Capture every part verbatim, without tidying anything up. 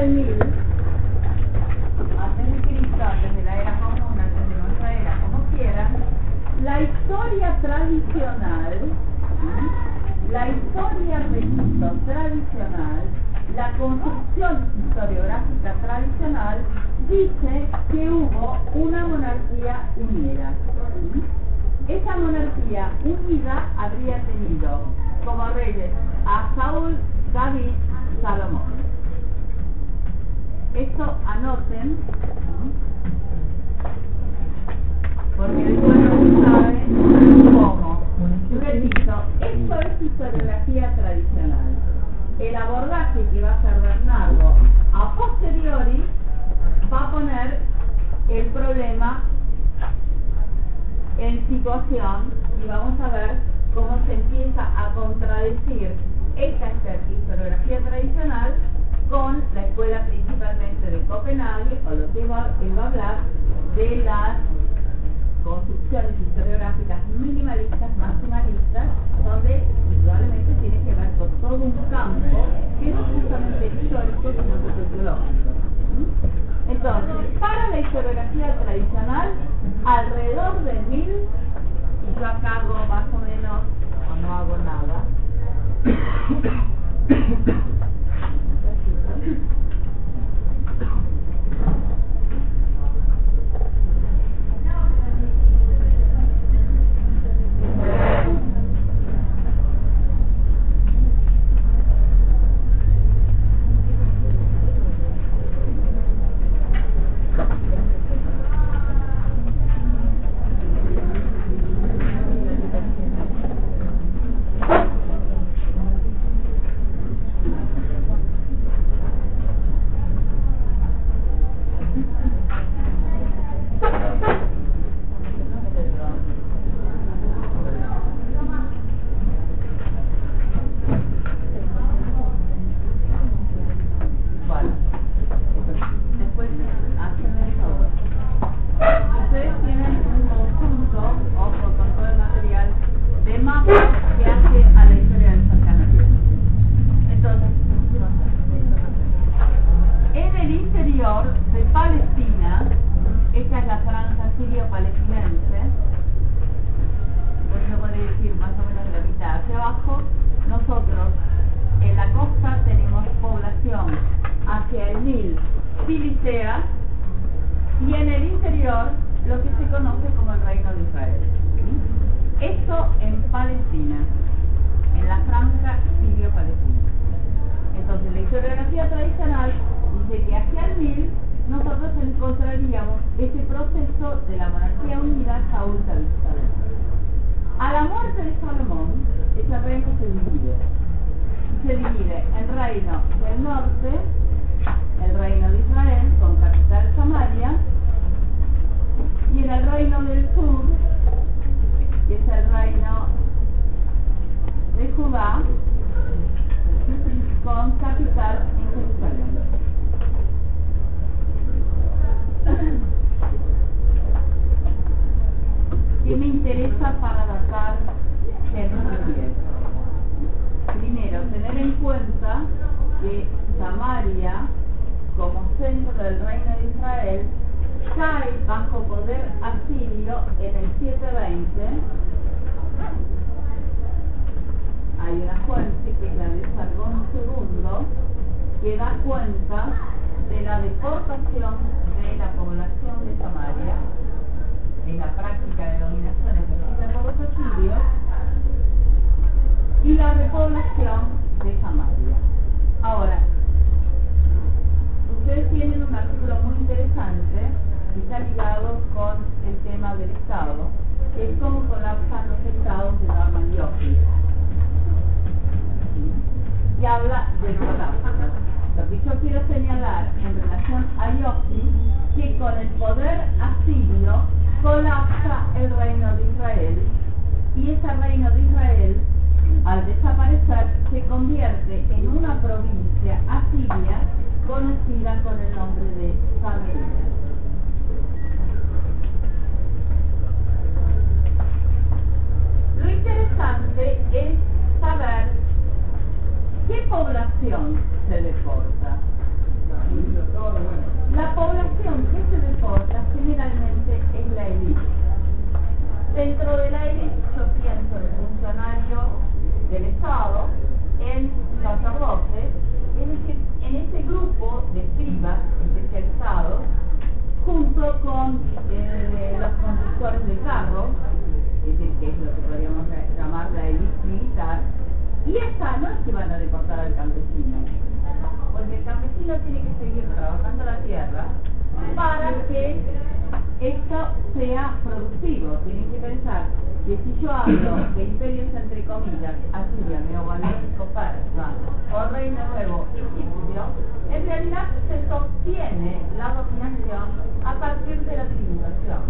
del mil, antes de Cristo, antes de la era común, antes de nuestra era, como quieran, la historia tradicional, la historia registro tradicional, la construcción historiográfica tradicional dice que hubo una monarquía unida. Esa monarquía unida habría tenido como reyes a Saúl, David, Salomón. Esto anoten, porque después no saben cómo. Repito, esto es historiografía tradicional. El abordaje que va a hacer Bernardo a posteriori va a poner el problema en situación y vamos a ver cómo se empieza a contradecir esta historiografía tradicional con la escuela principalmente de Copenhague, o lo que va, él va a hablar de las construcciones historiográficas minimalistas, maximalistas, donde indudablemente tiene que ver con todo un campo que no es justamente histórico, sino sociológico. Entonces, para la historiografía tradicional, alrededor de mil, y yo acá hago más o menos, o no hago nada, población se deporta. yo hablo de imperios entre comillas, Asiria, neobabilónico, persa o Reino Nuevo egipcio, en realidad se sostiene la dominación a partir de la tributación.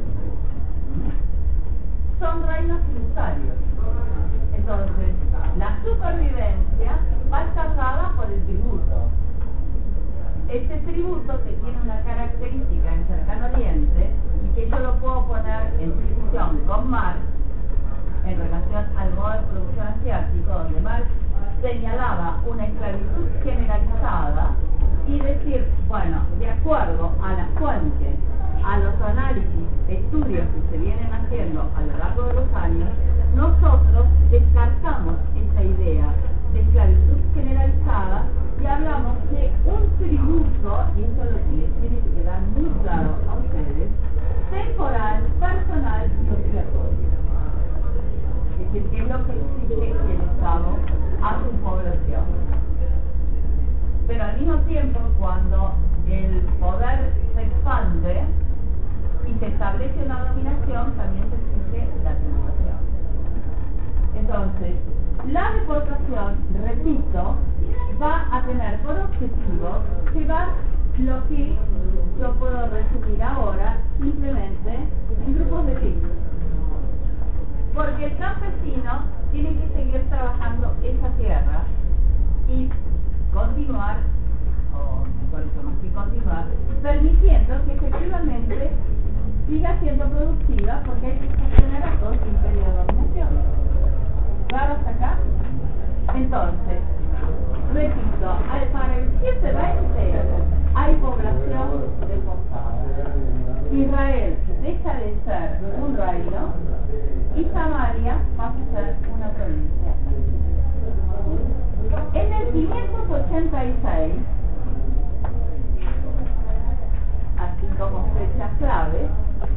Son reinos tributarios. Entonces, la supervivencia va a estar dada por el tributo. Este tributo, que tiene una característica en Cercano Oriente y que yo lo puedo poner en discusión con Marx en relación al modo de producción asiático, donde Marx señalaba una esclavitud generalizada y decir, bueno, de acuerdo a las fuentes, a los análisis, estudios que se vienen haciendo a lo largo de los años, nosotros descartamos esa idea de esclavitud generalizada y hablamos de un tributo, y eso es lo que les tiene que quedar muy claro a ustedes, temporal, personal y obligatorio. Es decir, que es lo que exige el Estado a su población. Pero al mismo tiempo, cuando el poder se expande y se establece una dominación, también se exige la tributación. Entonces, la deportación, repito, va a tener por objetivo llevar lo que yo puedo resumir ahora simplemente en grupos de élite. Porque el campesino tiene que seguir trabajando esa tierra y continuar, o por eso más que continuar, permitiendo que efectivamente siga siendo productiva, porque hay que sostener a todo el imperio de dominación. ¿Claro hasta acá? Entonces, repito, para el siete veinte hay población deportada. Israel deja de ser un reino y Samaria pasa a ser una provincia. En el quinientos ochenta y seis, así como fecha clave,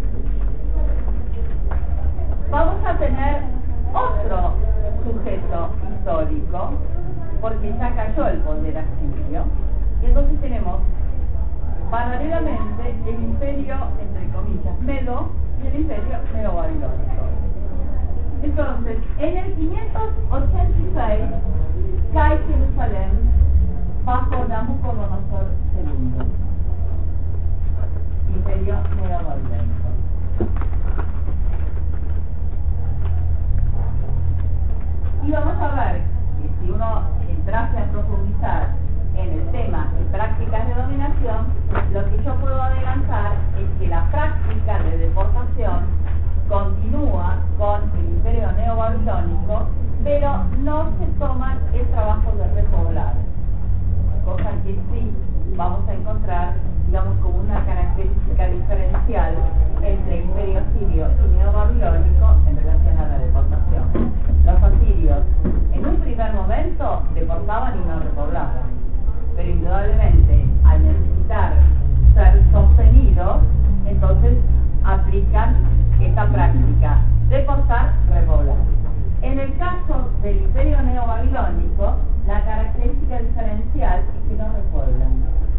vamos a tener otro sujeto histórico, porque ya cayó el poder asirio, y entonces tenemos paralelamente el imperio, entre comillas, medo y el imperio neobabilónico. Entonces, en el quinientos ochenta y seis cae Jerusalén bajo Nabucodonosor segundo, imperio neobabilónico. Y vamos a ver que si uno entrase a profundizar en el tema de prácticas de dominación, lo que yo puedo adelantar es que la práctica de deportación continúa con el imperio neobabilónico, pero no se toma el trabajo de repoblar, cosa que sí vamos a encontrar, digamos, como una característica diferencial entre el imperio sirio y neobabilónico en relación a la deportación. Los asirios en un primer momento deportaban y no repoblaban, pero indudablemente al necesitar ser sostenidos, entonces aplican esta práctica: deportar, repoblar. En el caso del imperio neobabilónico, la característica diferencial es que no repueblan.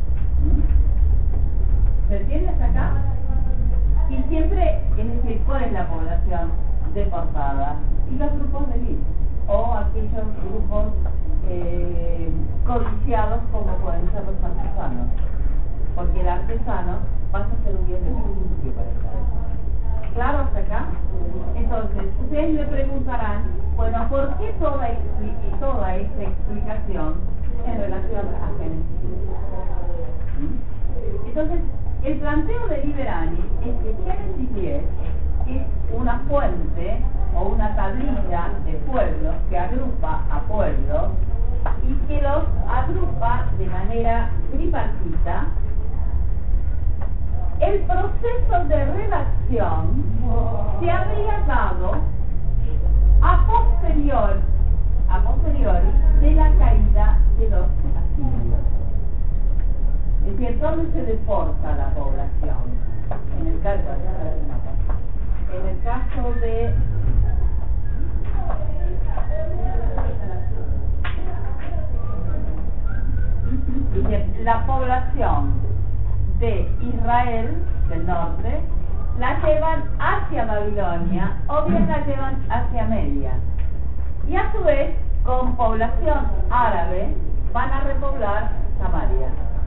¿Se entiende hasta acá? Y siempre, es decir, ¿cuál es la población deportada? Y los grupos de élite, o aquellos grupos eh, codiciados como pueden ser los artesanos, porque el artesano pasa a ser un bien de principio para esta vez. ¿Claro hasta acá? Entonces, ustedes me preguntarán, bueno, ¿por qué toda, toda esta explicación en relación a Génesis? Entonces, el planteo de Liberani es que Génesis diez es una fuente o una tablilla de pueblos que agrupa a pueblos y que los agrupa de manera tripartita. El proceso de redacción se habría dado a posterior, a posteriori de la caída de los asirios. Es decir, ¿dónde se deporta la población? En el caso, en el caso de dice, la población de Israel del norte la llevan hacia Babilonia o bien la llevan hacia Media. Y a su vez, con población árabe, van a repoblar Samaria.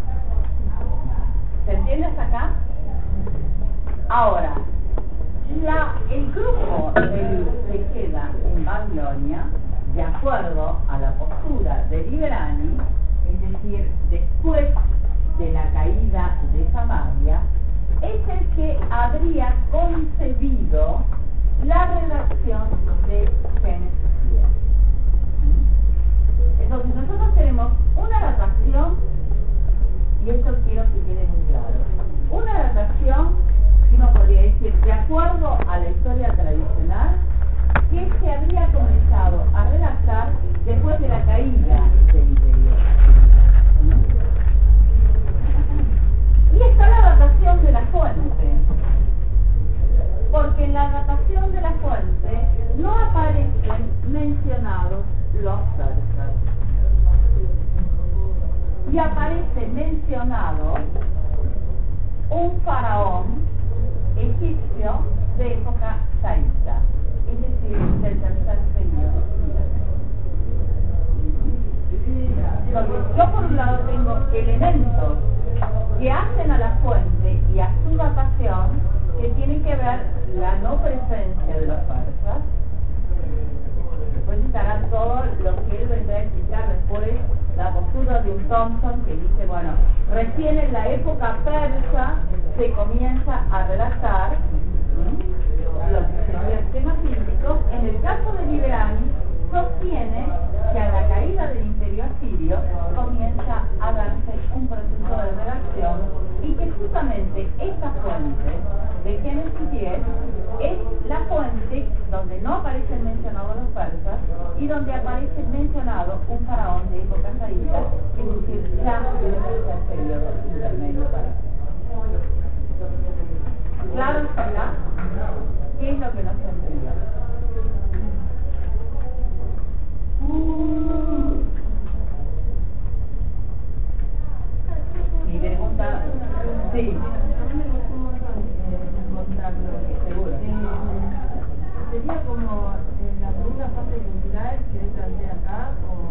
¿Se entiende hasta acá? Ahora, la, el grupo del, que queda en Babilonia, de acuerdo a la postura de Liberani, es decir, después de la caída de Samaria, es el que habría concebido la redacción de Génesis diez. Entonces nosotros tenemos una datación, y esto quiero que quede muy claro, una datación, uno podría decir, de acuerdo a la historia tradicional, que se habría comenzado a redactar después de la caída del imperio. Y está la datación de la fuente, porque en la datación de la fuente no aparecen mencionados los persas, y aparece mencionado un faraón egipcio de época saíta, es decir, del tercer periodo. Entonces, yo por un lado tengo elementos que hacen a la fuente y a su datación que tienen que ver la no presencia de los persas. Después estará todo lo que él vendrá a explicar después, la postura de un Thompson que dice, bueno, recién en la época persa se comienza a redactar ¿sí? los sistemas físicos. En el caso de Liberani, sostiene que a la caída del imperio asirio comienza a darse un proceso de redacción y que justamente esta fuente de Génesis diez es la fuente donde no aparecen mencionados los persas y donde aparece mencionado un faraón de época saída, es decir, ya en el tercer periodo intermedio para. ¿Claro está acá? ¿Qué es lo que no se entendió? Mi pregunta, sí. Seguro. ¿Sería como eh, la segunda fase cultural que él plantea acá o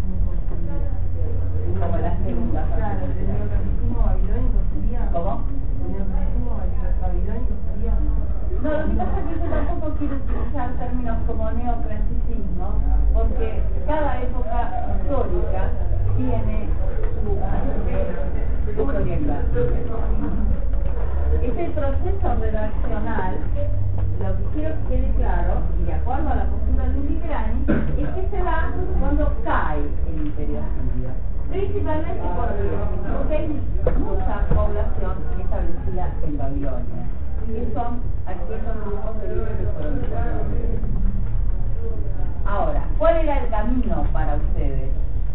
como la segunda fase? Claro, el neoclasicismo babilónico sería. ¿Cómo? El neoclasicismo babilónico sería. No, lo que pasa es que yo tampoco quiero utilizar términos como neoclasicismo, porque cada época histórica tiene su historia clásica. Este proceso redaccional, lo que quiero que quede claro, y de acuerdo a la postura de Liberani, es que se da cuando cae el imperio asirio. Principalmente porque hay mucha población establecida en Babilonia, que son aquellos grupos de libros que fueron desarrollados. Ahora, ¿cuál era el camino para ustedes?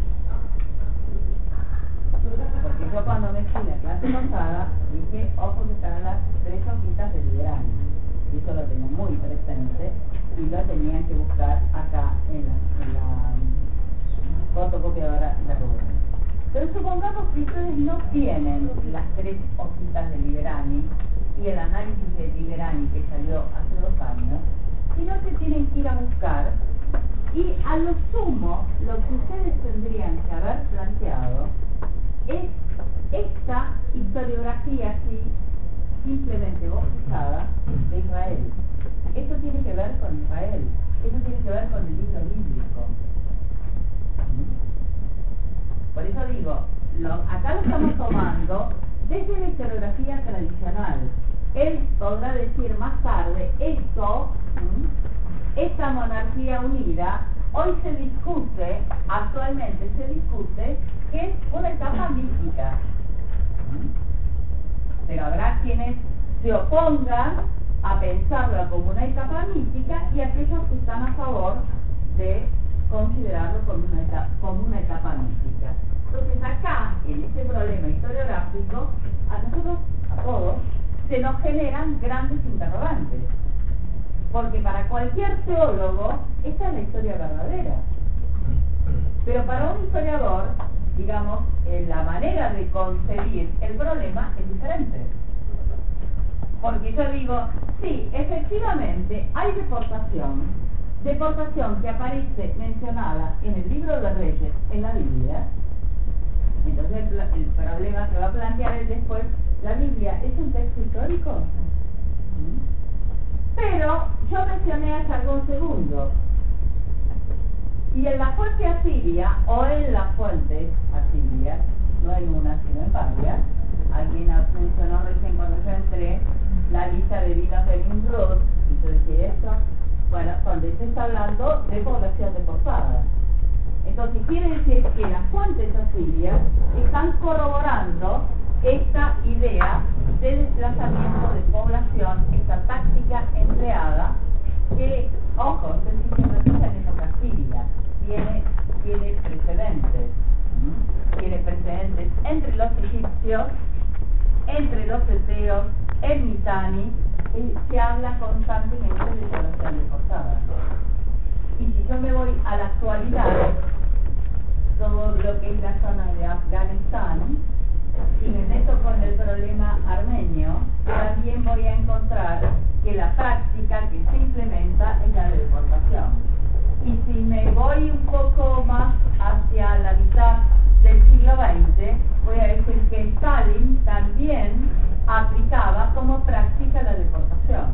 Porque yo cuando me fui la clase pasada dije, ojo que están las tres hojitas de Liberani. Y eso lo tengo muy presente y lo tenían que buscar acá en la, en la fotocopiadora de Rubén. Pero supongamos que ustedes no tienen las tres hojitas de Liberani y el análisis de Liberani que salió hace dos años, sino que tienen que ir a buscar y a lo sumo lo que ustedes tendrían que haber planteado es esta historiografía así simplemente bautizada de Israel. Esto tiene que ver con Israel, esto tiene que ver con el libro bíblico. Por eso digo, lo, acá lo estamos tomando desde la historiografía tradicional. Él podrá decir más tarde, esto, esta monarquía unida, hoy se discute, actualmente se discute, que es una etapa mística. Pero habrá quienes se opongan a pensarlo como una etapa mística y aquellos que están a favor de considerarlo como una etapa, como una etapa mística. Entonces acá, en este problema historiográfico, a nosotros, a todos, se nos generan grandes interrogantes. Porque para cualquier teólogo, esta es la historia verdadera. Pero para un historiador, digamos, eh, la manera de concebir el problema es diferente. porque yo digo, sí, efectivamente hay deportación, deportación que aparece mencionada en el libro de Reyes, en la Biblia. Entonces el, el problema que va a plantear es después, ¿la Biblia es un texto histórico? ¿Mm? Pero yo mencioné a Sargón segundo, y en la fuente asiria, o en las fuentes asirias, no en una sino en varias, alguien mencionó recién cuando yo entré la lista de vinos de Nimrod, y yo dije esto, bueno, donde se está hablando de población deportada. Entonces quiere decir que las fuentes asirias están corroborando esta idea de desplazamiento de población, esta táctica empleada, que, ojo, se sistematiza en época siria, tiene, tiene precedentes, ¿m? tiene precedentes entre los egipcios, entre los eteos, en Mitanni, y se habla constantemente de población deportada. Y si yo me voy a la actualidad, todo lo que es la zona de Afganistán, si me meto con el problema armenio, también voy a encontrar que la práctica que se implementa es la de deportación. Y si me voy un poco más hacia la mitad del siglo veinte, voy a decir que Stalin también aplicaba como práctica la deportación.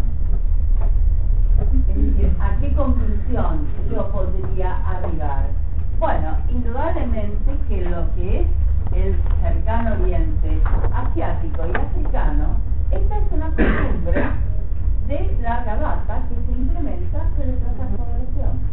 Es decir, ¿a qué conclusión yo podría arribar? Bueno, indudablemente que lo que es el cercano oriente asiático y africano, esta es una costumbre de larga data que se implementa con el tratado de población.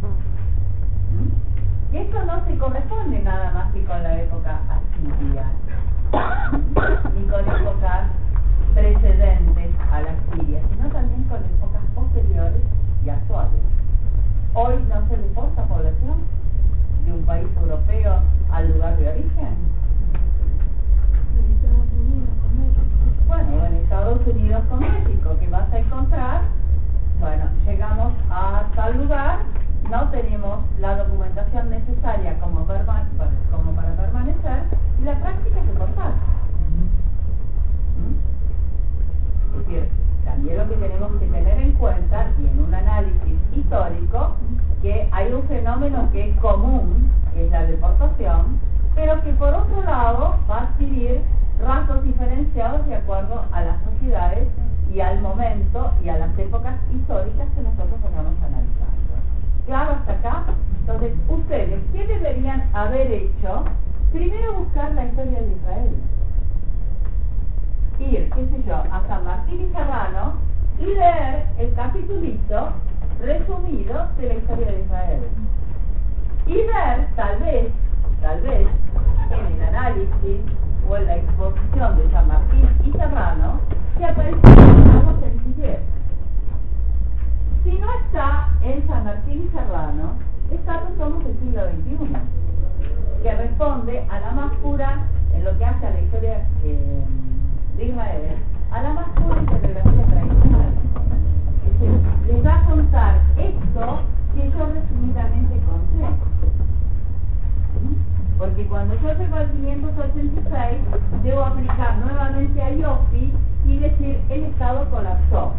¿Mm? Y esto no se corresponde nada más que con la época asiria, ni con épocas precedentes a la Siria, sino también con épocas posteriores y actuales. Hoy no se deporta población de un país europeo al lugar de origen. En Estados Unidos con México. Bueno, en Estados Unidos con México, que vas a encontrar, bueno, llegamos a tal lugar, no tenemos la documentación necesaria como, perma como para permanecer, y la práctica es deportar. ¿Mm? Es decir, también lo que tenemos que tener en cuenta, y en un análisis histórico, que hay un fenómeno que es común, que es la deportación, pero que por otro lado va a adquirir rasgos diferenciados de acuerdo a las sociedades y al momento y a las épocas históricas que nosotros estamos analizando. Claro hasta acá. Entonces, ustedes, ¿qué deberían haber hecho? Primero buscar la historia de Israel. Ir, qué sé yo, a San Martín y Serrano y leer el capitulito resumido de la historia de Israel. Y ver, tal vez, tal vez, en el análisis o en la exposición de San Martín y Serrano, que aparece en algo sencillez. Si no está en San Martín y Serrano, está los tomos del siglo veintiuno, que responde a la más pura, en lo que hace a la historia eh, de Israel, a la más pura historiografía tradicional. Es decir, les va a contar esto que yo resumidamente conté. Porque cuando yo llego al quinientos ochenta y seis, debo aplicar nuevamente a Ioffi y decir, el Estado colapsó.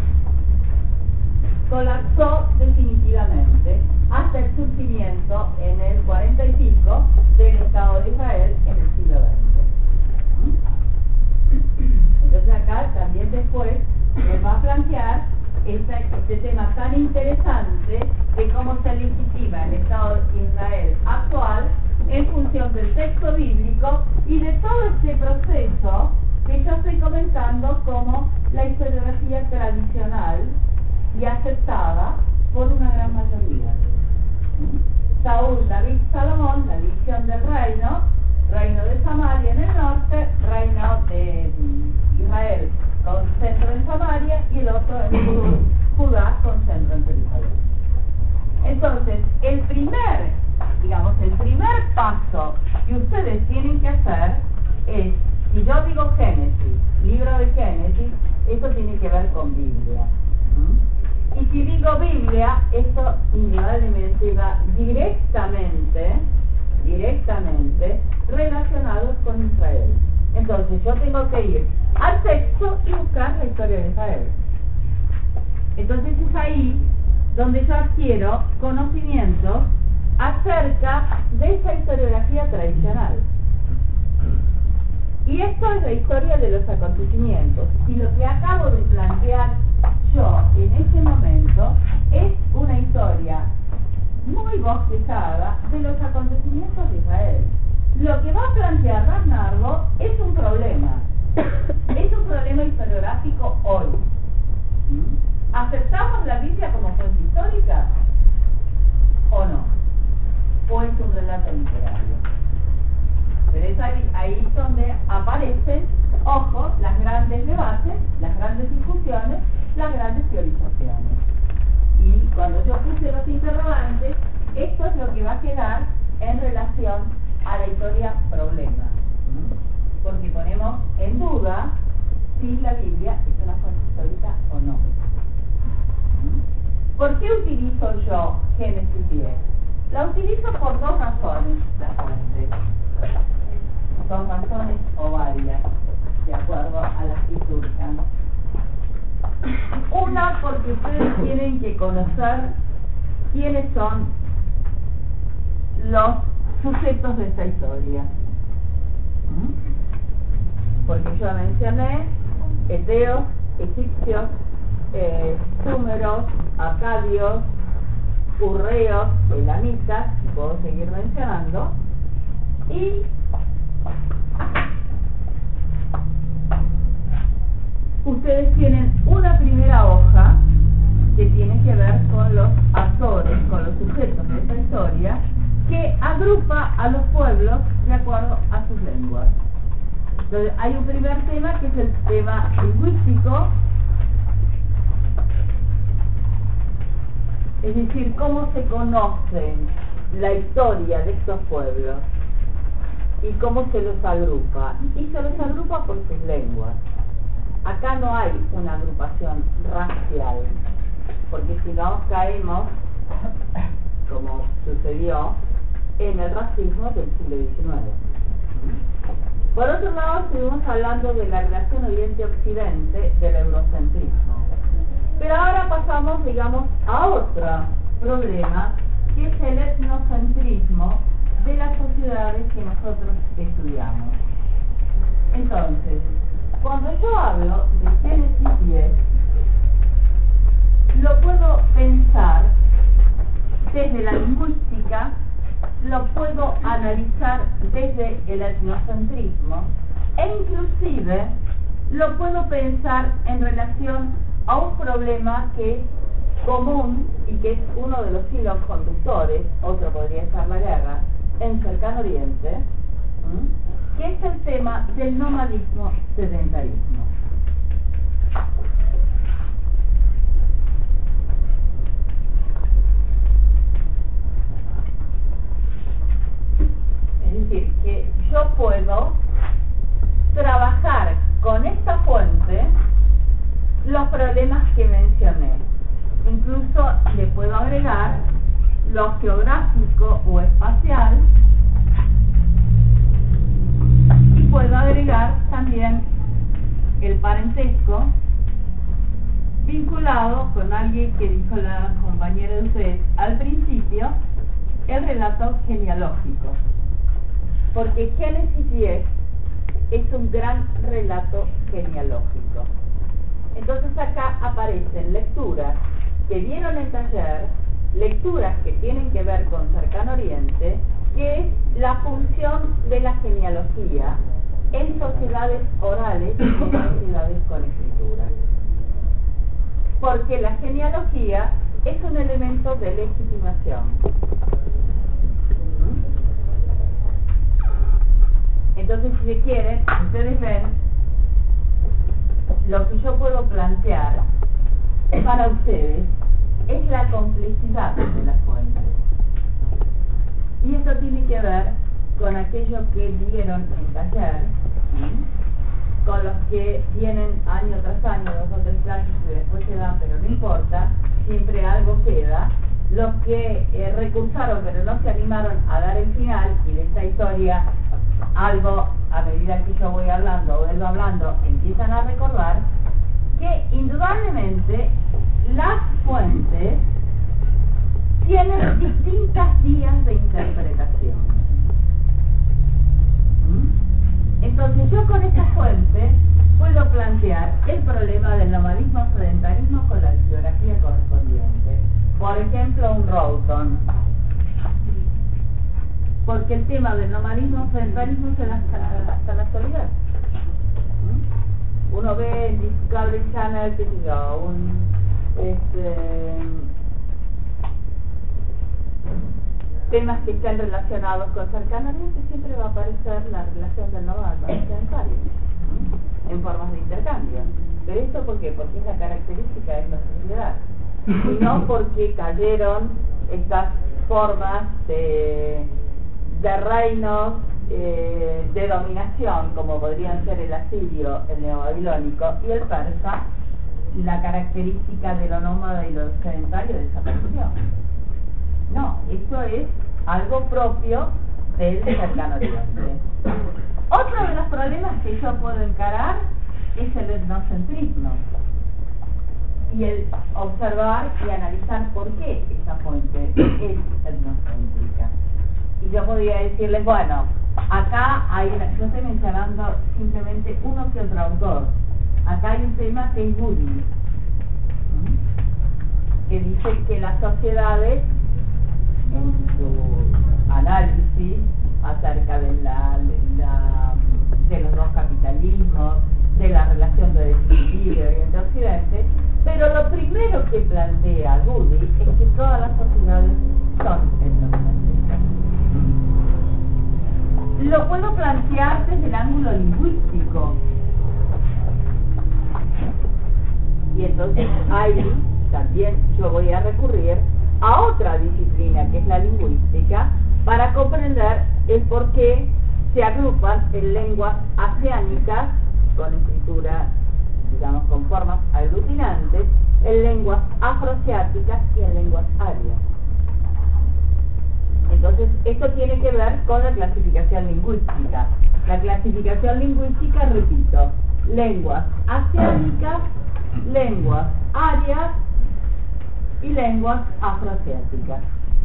Colapsó definitivamente hasta el surgimiento en el cuarenta y pico del Estado de Israel en el siglo veinte. Entonces acá también después les va a plantear este, este tema tan interesante de cómo se legitima el Estado de Israel actual en función del texto bíblico y de todo este proceso que yo estoy comentando como la historiografía tradicional y aceptada por una gran mayoría. Saúl, David, Salomón, la división del reino, reino de Samaria en el norte, reino de Israel con centro en Samaria y el otro en Judá con centro en Jerusalén. Entonces, el primer, digamos, el primer paso que ustedes tienen que hacer es, si yo digo Génesis, libro de Génesis, eso tiene que ver con Biblia. ¿Mm? Y si digo Biblia, eso indudablemente va directamente, directamente relacionado con Israel. Entonces yo tengo que ir al texto y buscar la historia de Israel. Israel. Entonces es ahí donde yo adquiero conocimientos acerca de esa historiografía tradicional. Y esto es la historia de los acontecimientos. Y lo que acabo de plantear yo en este momento es una historia muy bosquejada de los acontecimientos de Israel. Lo que va a plantear Bernardo es un problema. Es un problema historiográfico hoy. ¿Aceptamos la Biblia como fuente histórica o no? ¿O es un relato literario? Pero es ahí, ahí donde aparecen, ojo, las grandes debates, las grandes discusiones, las grandes teorizaciones. Y cuando yo puse los interrogantes, esto es lo que va a quedar en relación a la historia problema. Porque ponemos en duda si la Biblia es una fuente histórica o no. ¿Por qué utilizo yo Génesis diez? La utilizo por dos razones, la fuente. Dos razones o varias, de acuerdo a las que surjan. Una, porque ustedes tienen que conocer quiénes son los sujetos de esta historia. Porque yo mencioné eteos, egipcios, eh, súmeros, acadios, urreos, elamitas, puedo seguir mencionando, y ustedes tienen una primera hoja que tiene que ver con los actores, con los sujetos de esta historia, que agrupa a los pueblos de acuerdo a sus lenguas. Entonces, hay un primer tema que es el tema lingüístico, es decir, cómo se conocen la historia de estos pueblos y cómo se los agrupa. Y se los agrupa por sus lenguas. Acá no hay una agrupación racial, porque si no caemos, como sucedió, en el racismo del siglo diecinueve. Por otro lado, estuvimos hablando de la relación Oriente-Occidente, del eurocentrismo. Pero ahora pasamos, digamos, a otro problema, que es el etnocentrismo de las sociedades que nosotros estudiamos. Entonces, cuando yo hablo de Génesis diez, lo puedo pensar desde la lingüística, lo puedo analizar desde el etnocentrismo, e inclusive lo puedo pensar en relación a un problema que es común y que es uno de los hilos conductores, otro podría ser la guerra, en Cercano Oriente, ¿m? que es el tema del nomadismo sedentarismo. Es decir, que yo puedo trabajar con esta fuente los problemas que mencioné. Incluso le puedo agregar lo geográfico o espacial, y puedo agregar también el parentesco vinculado con alguien que dijo la compañera de ustedes al principio, el relato genealógico. Porque Génesis diez es un gran relato genealógico. Entonces acá aparecen lecturas que vieron en taller, lecturas que tienen que ver con Cercano Oriente, que es la función de la genealogía en sociedades orales y en sociedades con escritura. Porque la genealogía es un elemento de legitimación. Entonces, si se quieren, ustedes ven lo que yo puedo plantear para ustedes es la complejidad de las fuentes. Y esto tiene que ver con aquello que vieron en taller, ¿sí? Con los que vienen año tras año, dos o tres clases que después se dan, pero no importa, siempre algo queda. Los que eh, recursaron pero no se animaron a dar el final, y de esta historia algo, a medida que yo voy hablando o vuelvo hablando, empiezan a recordar, que indudablemente las fuentes tienen distintas vías de interpretación. ¿Mm? Entonces yo con esta fuente puedo plantear el problema del nomadismo sedentarismo con la bibliografía correspondiente. Por ejemplo, un Roughton. Porque el tema del nomadismo sedentarismo se da hasta, hasta la actualidad. ¿Mm? Uno ve en Discovery Channel, qué sé yo, un este, temas que están relacionados con cercano oriente, siempre va a aparecer la relación del nómada sedentario en formas de intercambio. ¿Pero esto por qué? Porque es la característica de esta sociedad, y no porque cayeron estas formas de, de reinos eh, de dominación, como podrían ser el asirio, el neobabilónico y el persa. La característica de lo nómada y lo sedentario desapareció. No, esto es algo propio del cercano oriente. Otro de los problemas que yo puedo encarar es el etnocentrismo y el observar y analizar por qué esa fuente es etnocéntrica. Y yo podría decirles, bueno, acá hay una, yo estoy mencionando simplemente uno que otro autor. Acá hay un tema que es Woody, que dice que las sociedades, en su análisis acerca de, la, de, la, de los dos capitalismos, de la relación de desequilibrio Oriente-Occidente, pero lo primero que plantea Woody es que todas las sociedades son etnocéntricas. Lo puedo plantear desde el ángulo lingüístico. Y entonces ahí también yo voy a recurrir a otra disciplina que es la lingüística para comprender el por qué se agrupan en lenguas asiánicas con escritura, digamos, con formas aglutinantes, en lenguas afroasiáticas y en lenguas arias. Entonces, esto tiene que ver con la clasificación lingüística. La clasificación lingüística, repito, lenguas asiáticas, lenguas arias y lenguas afroasiáticas.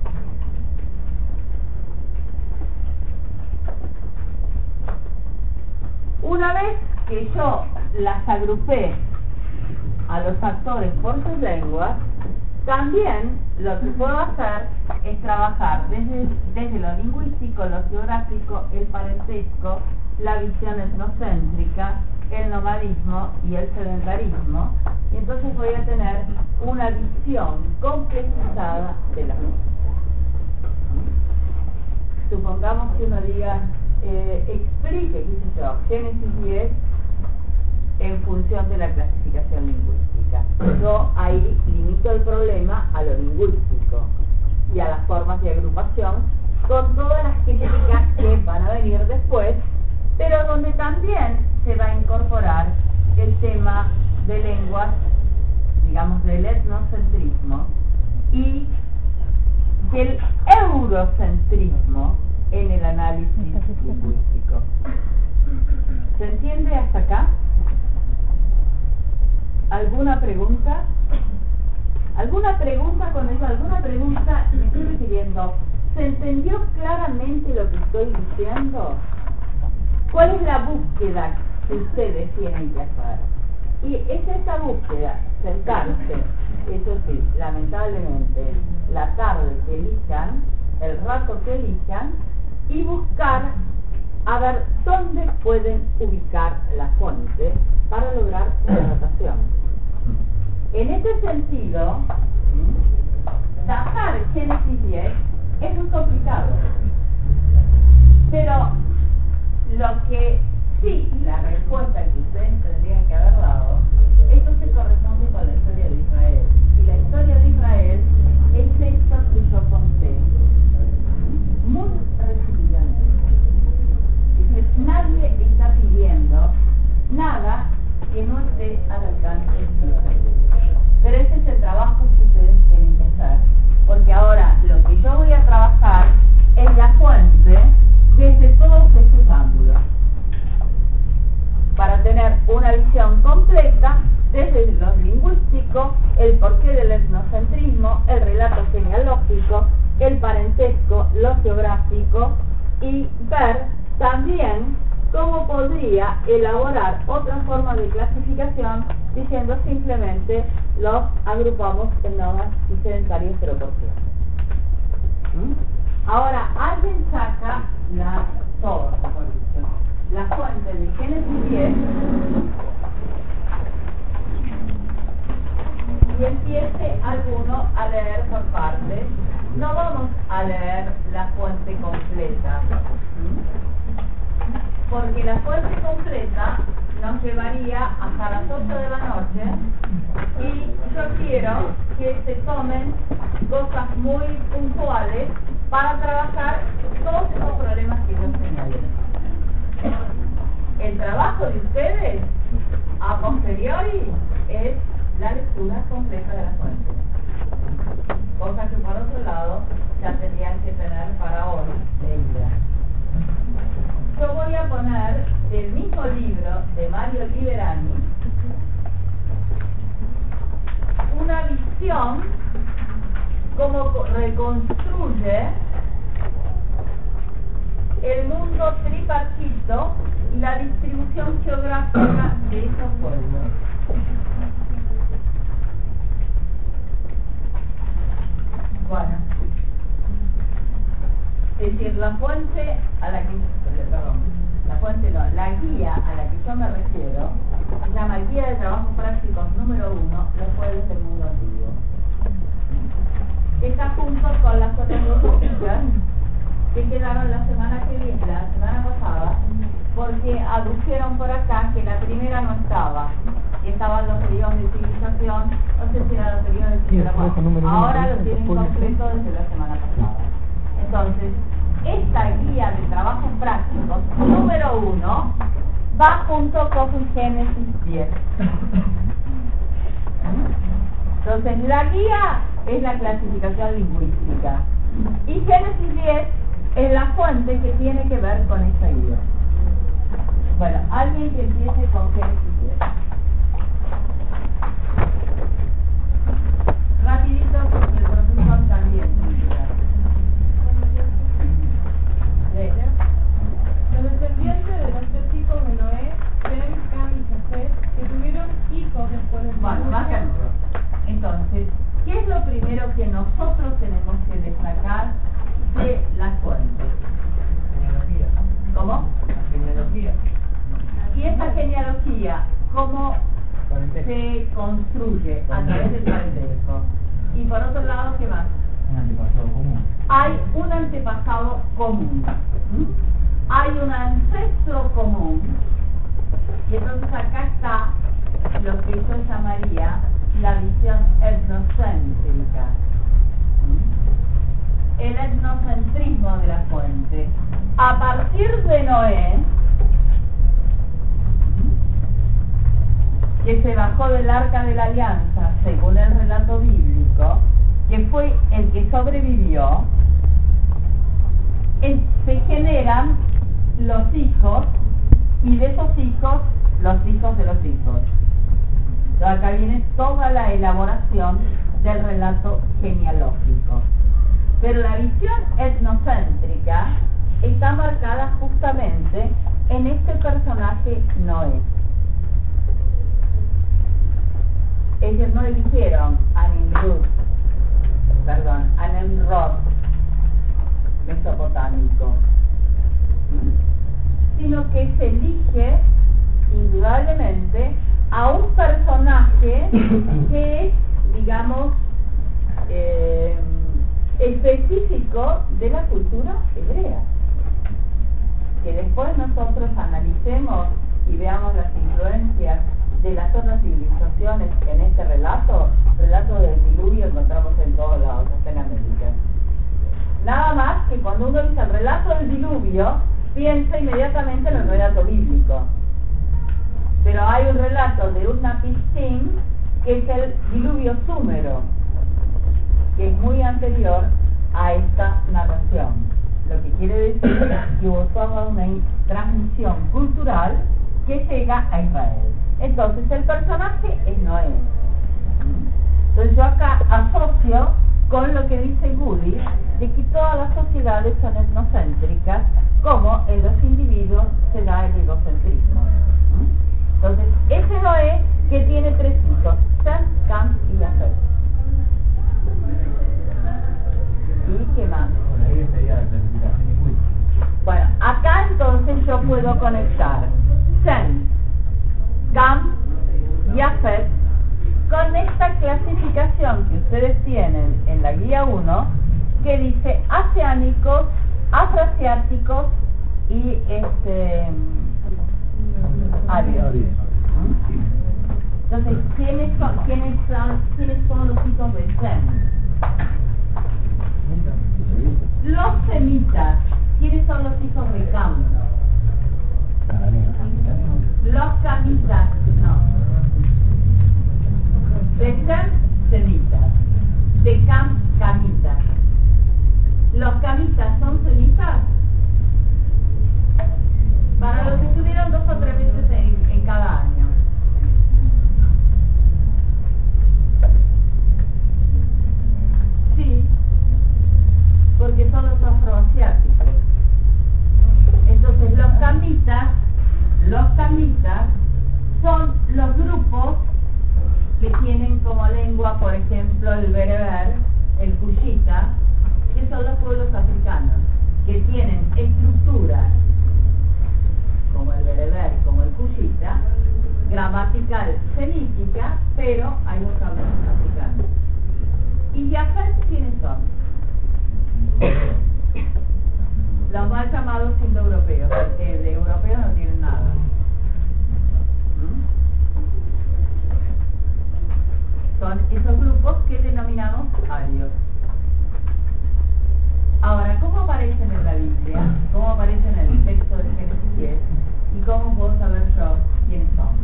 Una vez que yo las agrupé a los actores por sus lenguas, también lo que puedo hacer es trabajar desde, desde lo lingüístico, lo geográfico, el parentesco, la visión etnocéntrica, el nomadismo y el sedentarismo, y entonces voy a tener una visión complejizada de la música. Supongamos que uno diga, eh, explique, qué sé yo, Génesis diez en función de la clasificación lingüística. Yo ahí limito el problema a lo lingüístico y a las formas de agrupación, con todas las críticas que van a venir después, pero donde también se va a incorporar el tema de lenguas, digamos, del etnocentrismo y del eurocentrismo en el análisis lingüístico. ¿Se entiende hasta acá? ¿Alguna pregunta? ¿Alguna pregunta con eso? ¿Alguna pregunta? Me estoy refiriendo, ¿se entendió claramente lo que estoy diciendo? ¿Cuál es la búsqueda que ustedes tienen que hacer? Y es esa búsqueda, sentarse, eso sí, lamentablemente, la tarde que elijan, el rato que elijan, y buscar a ver dónde pueden ubicar la fuente para lograr la anotación. En este sentido, datar Génesis diez es muy complicado, pero lo que sí, la respuesta que ustedes tendrían que haber dado, esto se corresponde con la historia de Israel. Y la historia de Israel es esto que yo conté, muy resumidamente. Es decir, nadie está pidiendo nada que no esté al alcance de Israel. Pero ese es el trabajo que ustedes tienen que hacer, porque ahora lo que yo voy a trabajar es la fuente desde todos estos ángulos, para tener una visión completa desde y ver también cómo podría elaborar otra forma de clasificación diciendo simplemente los agrupamos en nómadas y sedentarios pero por qué. ¿Mm? Ahora, alguien saca la, todo, mejor dicho, la fuente de Génesis diez y empiece alguno a leer por partes. No vamos a leer la fuente completa, porque la fuente completa nos llevaría hasta las ocho de la noche y yo quiero que se tomen cosas muy puntuales para trabajar todos esos problemas que yo señalé. El trabajo de ustedes a posteriori es la lectura completa de la fuente, cosa que por otro lado ya tendrían que tener para hoy leída. Yo voy a poner del mismo libro de Mario Liberani una visión como reconstruye el mundo tripartito y la distribución geográfica de esos pueblos. Bueno, es decir, la fuente a la que, perdón, la fuente no, la guía a la que yo me refiero se llama Guía de Trabajos Prácticos número uno, los pueblos del mundo antiguo. Está junto con las otras dos hojitas que quedaron la semana que viene, la semana pasada, porque adujeron por acá que la primera no estaba, y estaban los periodos de civilización, no sé si eran los periodos de civilización, ahora lo tienen completo desde la semana pasada. Entonces, esta guía de trabajos prácticos número uno va junto con Génesis diez. Entonces, la guía es la clasificación lingüística y Génesis diez es la fuente que tiene que ver con esta guía. Bueno, alguien que empiece con Génesis diez. Rapidito, porque el profesor también. Los descendientes de los tres hijos de Noé, Sem, Cam y Jafet, que tuvieron hijos después del Bueno, más que nuevo. Entonces, ¿qué es lo primero que nosotros tenemos que destacar de las fuentes? Genealogía. ¿Cómo? Genealogía. Y esa genealogía, ¿cómo se construye? A través del parentesco. Y por otro lado, ¿qué más? Un antepasado común. Hay un antepasado común. ¿Mm? Hay un ancestro común. Y entonces acá está lo que yo llamaría la visión etnocéntrica. ¿Mm? El etnocentrismo de la fuente. A partir de Noé, que se bajó del arca de la alianza, según el relato bíblico, que fue el que sobrevivió, es, se generan los hijos, y de esos hijos, los hijos de los hijos. Entonces, acá viene toda la elaboración del relato genealógico. Pero la visión etnocéntrica está marcada justamente en este personaje Noé. Ellos no eligieron a Nimrud, perdón, a Nimrod mesopotámico, sino que se elige indudablemente a un personaje que es, digamos, eh, específico de la cultura hebrea. Que después nosotros analicemos y veamos las influencias de las otras civilizaciones en este relato, relato del diluvio encontramos en todos lados, hasta en América. Nada más que cuando uno dice el relato del diluvio, piensa inmediatamente en el relato bíblico. Pero hay un relato de Utnapishtim que es el diluvio súmero, que es muy anterior a esta narración. Lo que quiere decir que hubo toda una transmisión cultural que llega a Israel. Entonces el personaje es Noé. Entonces yo acá asocio con lo que dice Goody, de que todas las sociedades son etnocéntricas puedo conectar Sem, Cam, Yafet con esta clasificación que ustedes tienen en la guía uno, que dice asiánicos, afroasiáticos y este arios. Entonces, ¿quiénes son, quiénes son, quiénes son los hijos de Sem? Los semitas. ¿Quiénes son los hijos de Cam? Los camitas. No. De Sem, semitas. De Cam, camitas. ¿Los camitas son semitas? Para los que estuvieron dos o tres veces en, en cada año. Sí, porque son los afroasiáticos. Entonces los camitas, los camitas son los grupos que tienen como lengua, por ejemplo, el bereber, el cushita, que son los pueblos africanos, que tienen estructuras como el bereber, como el cushita, gramatical semítica, pero hay vocablos africanos. ¿Y Yafet quiénes son? Los más llamados indoeuropeos, porque de europeos no tienen nada. ¿Mm? Son esos grupos que denominamos arios. Ahora, ¿cómo aparecen en la Biblia? ¿Cómo aparecen en el texto de Génesis diez? ¿Y cómo puedo saber yo quiénes son?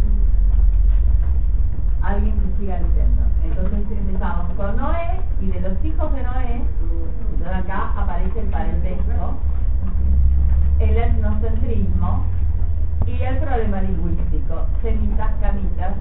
Alguien que siga diciendo. Entonces empezamos con Noé, y de los hijos de Noé, entonces acá aparece el parentesco, el etnocentrismo y el problema lingüístico, semitas, camitas.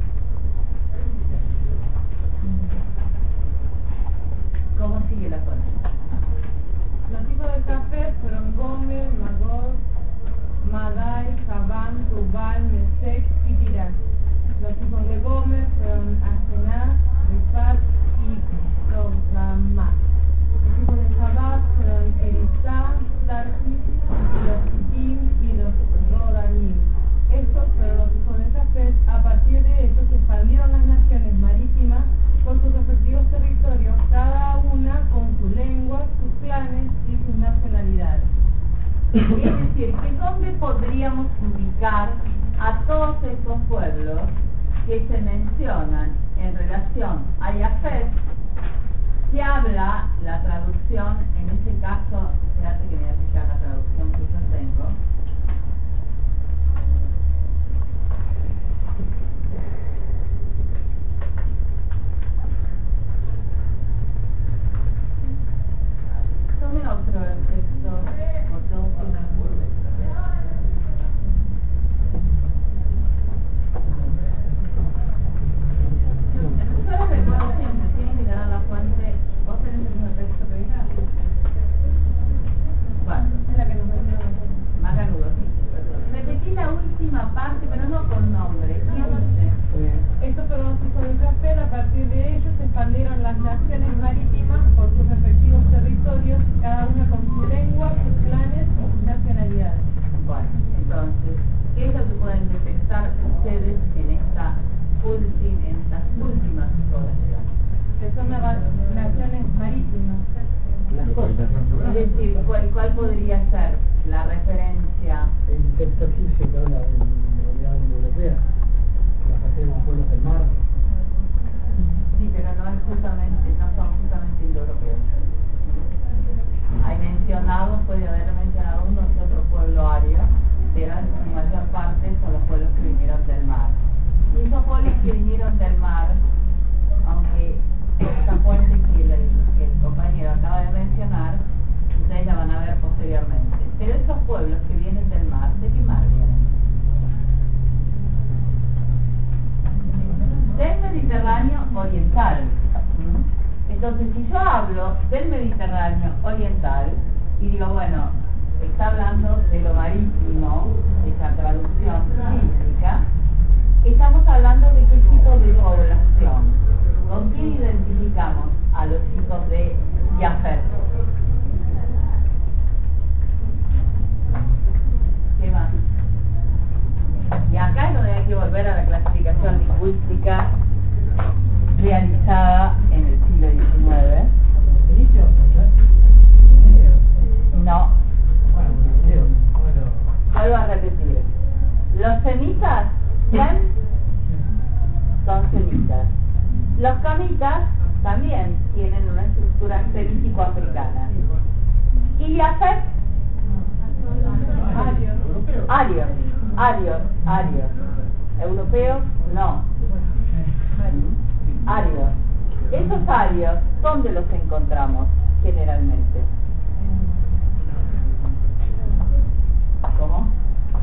¿Cómo sigue la cosa? Los hijos de Jafet fueron Gomer, Magog, Madai, Javán, Tubal, Mesec y Tiras. Los hijos de Gomer fueron Asenaz, Rifat y Togarmah. Los hijos de Jabad fueron Elisá, Tarsis, y los Sitim y los Rodanim. Estos fueron los hijos de Jafet. A partir de ellos se expandieron las naciones marítimas por sus respectivos territorios, cada una con su lengua, sus clanes y sus nacionalidades. Es decir, que ¿dónde podríamos ubicar a todos esos pueblos que se mencionan en relación a Yafet, que habla la traducción, en ese caso, espérate que me voy a fijar la traducción que yo tengo. Tome otro texto, o todos tienen un Yo les recuerdo siempre, tienen que dar la fuente. ¿Vos tenés el mismo texto que diga? Bueno, Es la que nos vendió. más ganudo, sí. Repetí la última parte, pero no con nombre. ¿Qué dice? Estos fueron los hijos de Jafet. A partir de ellos se expandieron las naciones marítimas por sus respectivos territorios, cada una con su lengua, sus clanes y sus nacionalidades. Bueno, entonces, ¿qué es lo que pueden detectar ustedes en esta última, en estas últimas oraciones? Que son na- naciones marítimas. Las costas. Es decir, ¿cuál, cuál podría ser la referencia? El texto egipcio que habla de la unidad europea. Las hacemos pueblos del mar. Sí, pero no es justamente, no son justamente indoeuropeos. Hay mencionado, puede haber mencionado uno que otro pueblo ario, pero en su mayor parte son los pueblos que vinieron del mar. Y esos pueblos que vinieron del mar, aunque esta fuente que el, que el compañero acaba de mencionar, ustedes la van a ver posteriormente. Pero esos pueblos que vienen del mar, ¿de qué mar vienen? Del Mediterráneo oriental. ¿Mm? Entonces, si yo hablo del Mediterráneo oriental y digo, bueno, está hablando de lo marítimo, esa traducción física, estamos hablando de qué tipo de población. ¿Con quién identificamos a los hijos de Yafet? ¿Qué arios, arios, arios. Europeos, no. Arios. Esos arios, ¿dónde los encontramos generalmente? ¿Cómo?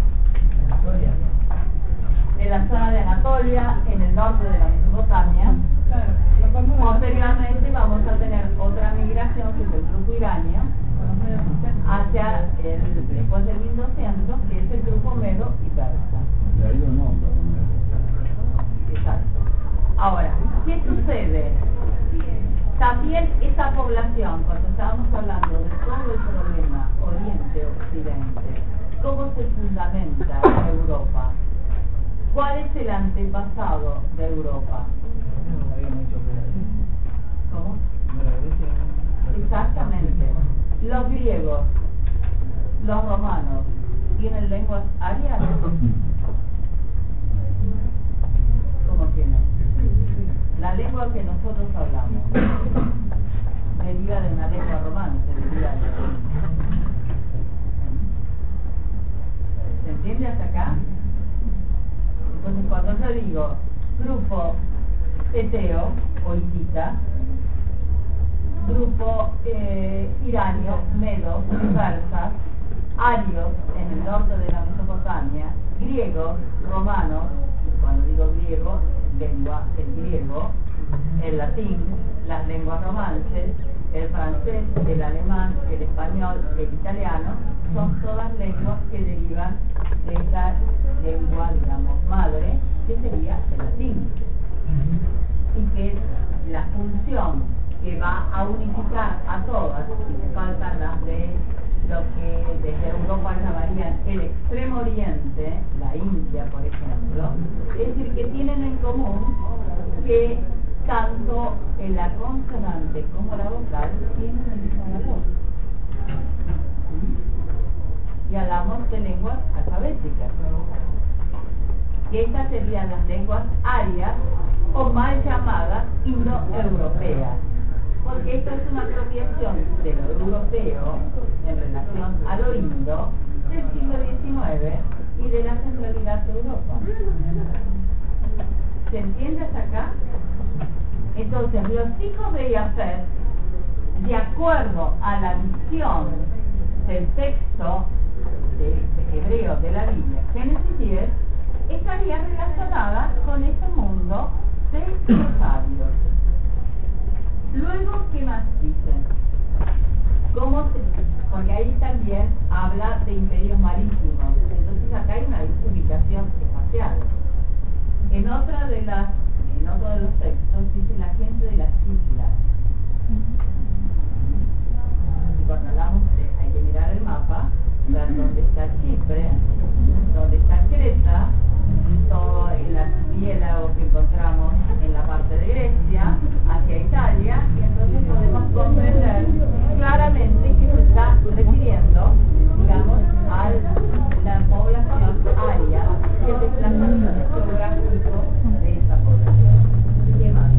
En la zona de Anatolia, en el norte de la Mesopotamia. Posteriormente vamos a tener otra migración, que es el grupo iranio, hacia el, después del mil doscientos, que es el grupo medo y persa. De ahí el nombre. Exacto. Ahora, ¿qué sucede? También esa población, cuando estábamos hablando de todo el problema Oriente-Occidente, ¿cómo se fundamenta Europa? ¿Cuál es el antepasado de Europa? ¿Cómo? Exactamente. Los griegos, los romanos, ¿tienen lenguas arias? ¿Cómo que no? La lengua que nosotros hablamos deriva de una lengua romana, se deriva de... ¿Se entiende hasta acá? Entonces, cuando yo digo grupo eteo o hitita, grupo eh, iranio, medos, persas, arios en el norte de la Mesopotamia, griegos, romanos, cuando digo griego, lengua, el griego, el latín, las lenguas romances, el francés, el alemán, el español, el italiano, son todas lenguas que derivan de esa lengua, digamos, madre, que sería el latín. Y que la función que va a unificar a todas, y me faltan las de lo que desde Europa llamarían el extremo oriente, la India por ejemplo, es decir, que tienen en común que tanto en la consonante como la vocal tienen el mismo valor. Y hablamos de lenguas alfabéticas. Y estas serían las lenguas arias o mal llamadas indoeuropeas, porque esto es una apropiación de lo europeo en relación a lo indo del siglo diecinueve y de la centralidad de Europa. ¿Se entiende hasta acá? Entonces, los hijos de Jafet, de acuerdo a la visión del texto de, de hebreo de la Biblia, Génesis diez, estaría relacionada con ese mundo de los sabios. Luego, ¿qué más dicen? ¿Cómo se, porque ahí también habla de imperios marítimos, entonces acá hay una ubicación espacial. En otra de las, en otro de los textos dice la gente de las islas. Y cuando hablamos de, hay que mirar el mapa, ver dónde está Chipre, dónde está Creta, todo el archipiélago que encontramos en la parte de Grecia, hacia Italia, y entonces podemos comprender claramente que se está refiriendo, digamos, a la población aria y el desplazamiento geográfico de esa población. ¿Qué más?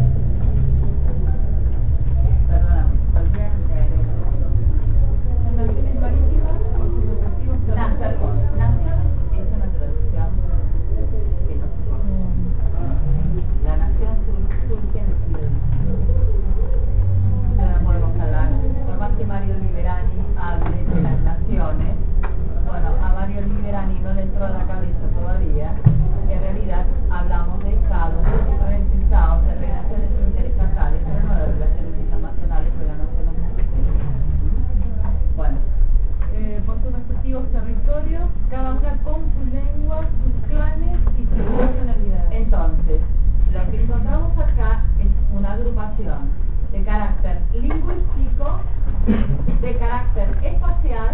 Perdóname, ¿cualquiera que te agregue? ¿Las naciones marítimas o sus respectivos territorios? Naciones es una traducción que no se conoce. La nación surge en el siglo diecinueve. No podemos hablar, por más que Mario Liberani hable de las naciones, bueno, a Mario Liberani no le entró a la cabeza todavía que en realidad hablamos de estados, de diferentes estados, de relaciones interestatales, pero no de relaciones internacionales con la nación existente. Bueno, Eh, por sus respectivos territorios, cada una con sus lenguas, sus clanes y sus nacionalidades. entonces, lo que encontramos acá es una agrupación de carácter lingüístico, de carácter espacial,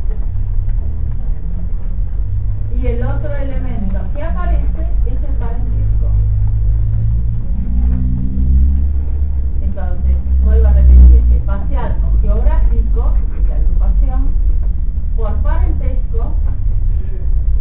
y el otro elemento que aparece es el parentesco. Entonces, vuelvo a repetir, espacial o geográfico es la agrupación, por parentesco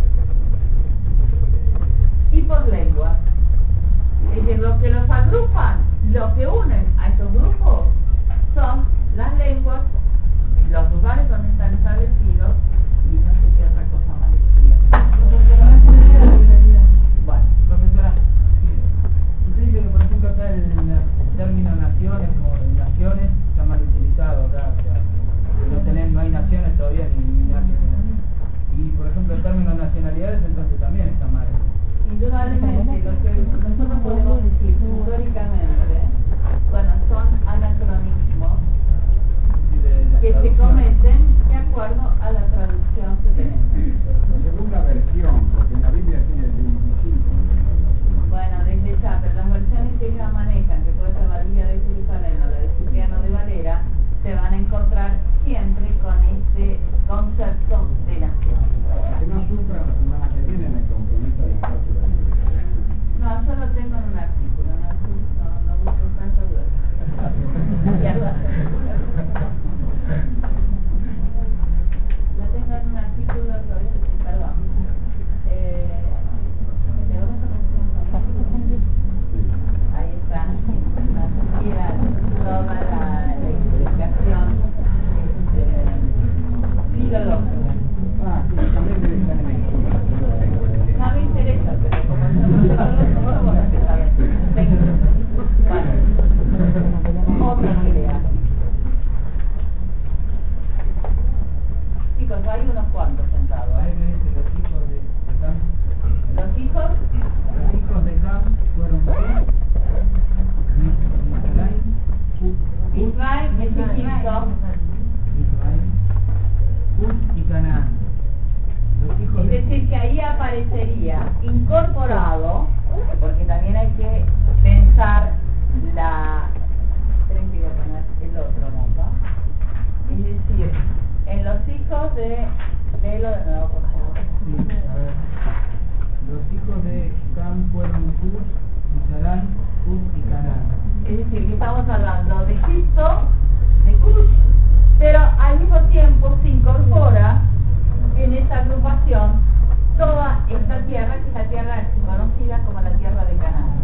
hijos? Hay unos cuantos sentados. Ahí me dice los hijos de Cam. Los hijos, Los hijos de Cam fueron Cus, Mizraim, Cus, Israel es Egipto, Israel, Cus y Canaán. Los hijos es de decir que ahí aparecería incorporado, porque también hay que pensar la... Tienen que poner el otro mapa. Es decir, en los hijos de... Léelo de nuevo, por favor. Sí, a ver. Los hijos de Cam fueron Cus, Mizraim, Cus y Canaán. Es decir, que estamos hablando de Egipto, de Cush, pero al mismo tiempo se incorpora en esta agrupación toda esta tierra, que es la tierra conocida como la tierra de Canaán.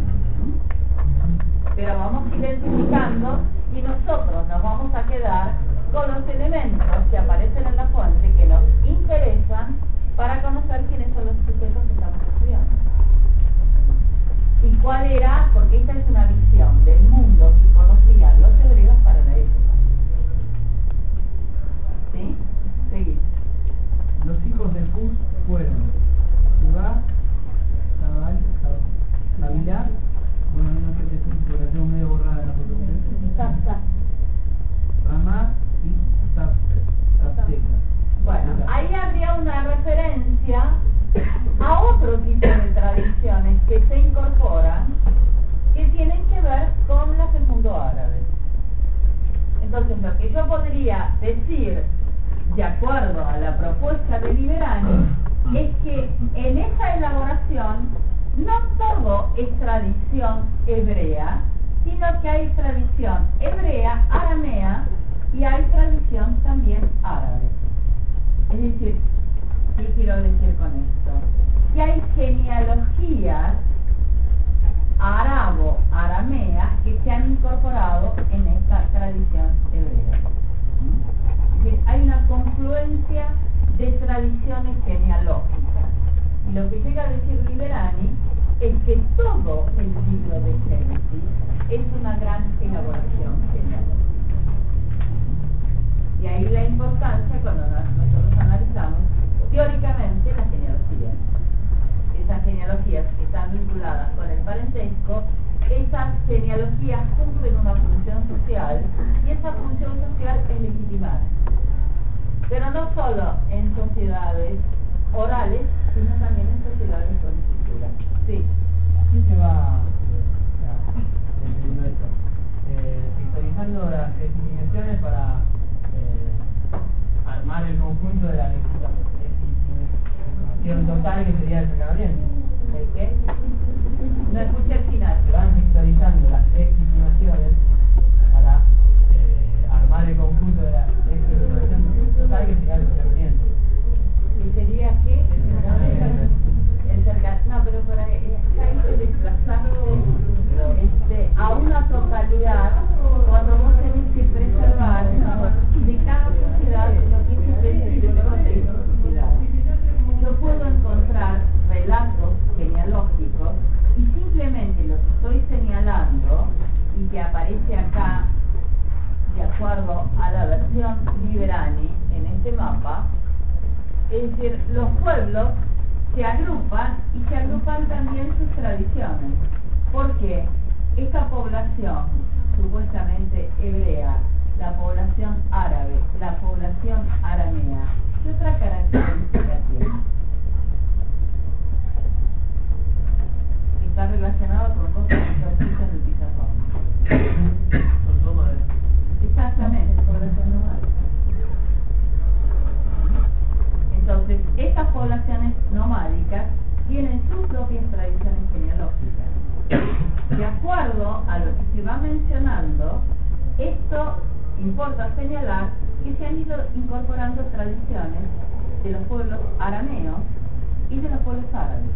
Pero vamos identificando y nosotros nos vamos a quedar con los elementos que aparecen en la fuente que nos interesan para conocer quiénes son los sujetos que estamos estudiando. Y cuál era, porque esta es una visión del mundo que conocían los hebreos para la época. ¿Sí? Seguid. Los hijos de Cus fueron Judá, Sabal, Sabilá, bueno, no sé qué es, porque la tengo medio borrada la fotografía. Ramá y Sabteca. Bueno, ahí habría una referencia a otro tipo de tradiciones que se incorporan que tienen que ver con las del mundo árabe. Entonces, lo que yo podría decir, de acuerdo a la propuesta de Liberani, es que en esa elaboración no todo es tradición hebrea, sino que hay tradición hebrea, aramea, y hay tradición también árabe. Es decir, ¿qué quiero decir con esto? Que hay genealogías arabo-aramea que se han incorporado en esta tradición hebrea. Es decir, hay una confluencia de tradiciones genealógicas. Y lo que llega a decir Liberani es que todo el libro de Génesis es una gran elaboración genealógica. Y ahí la importancia cuando nosotros analizamos teóricamente la genealogía. Esas genealogías que están vinculadas con el parentesco, esas genealogías cumplen una función social y esa función social es legitimar. Pero no solo en sociedades orales, sino también en sociedades con escritura. Sí. Así se va eh, entendiendo esto. Eh, sectorizando las definiciones para eh, armar el conjunto de la legitimación total que sería el sacramento. ¿De qué? No escuché al final. Se van sectorizando las legitimaciones para eh, armar el conjunto de la legitimación total que sería el sacramento. ¿Y sería qué? El cerca... No, pero por ahí, acá hay que desplazarse este, a una totalidad cuando vos tenés que preservar de cada sociedad lo que es específico de esa sociedad. Yo puedo encontrar relatos genealógicos y simplemente lo que estoy señalando y que aparece acá de acuerdo a la versión Liberani en este mapa, es decir, los pueblos se agrupan y se agrupan también sus tradiciones. ¿Por qué? Esta población supuestamente hebrea, la población árabe, la población aramea, ¿qué otra característica tiene? Está relacionado con cosas que se ocultan del pizarrón. Son nómades. Exactamente, población nomade. Entonces, estas poblaciones nomádicas tienen sus propias tradiciones genealógicas. De acuerdo a lo que se va mencionando, esto importa señalar que se han ido incorporando tradiciones de los pueblos arameos y de los pueblos árabes.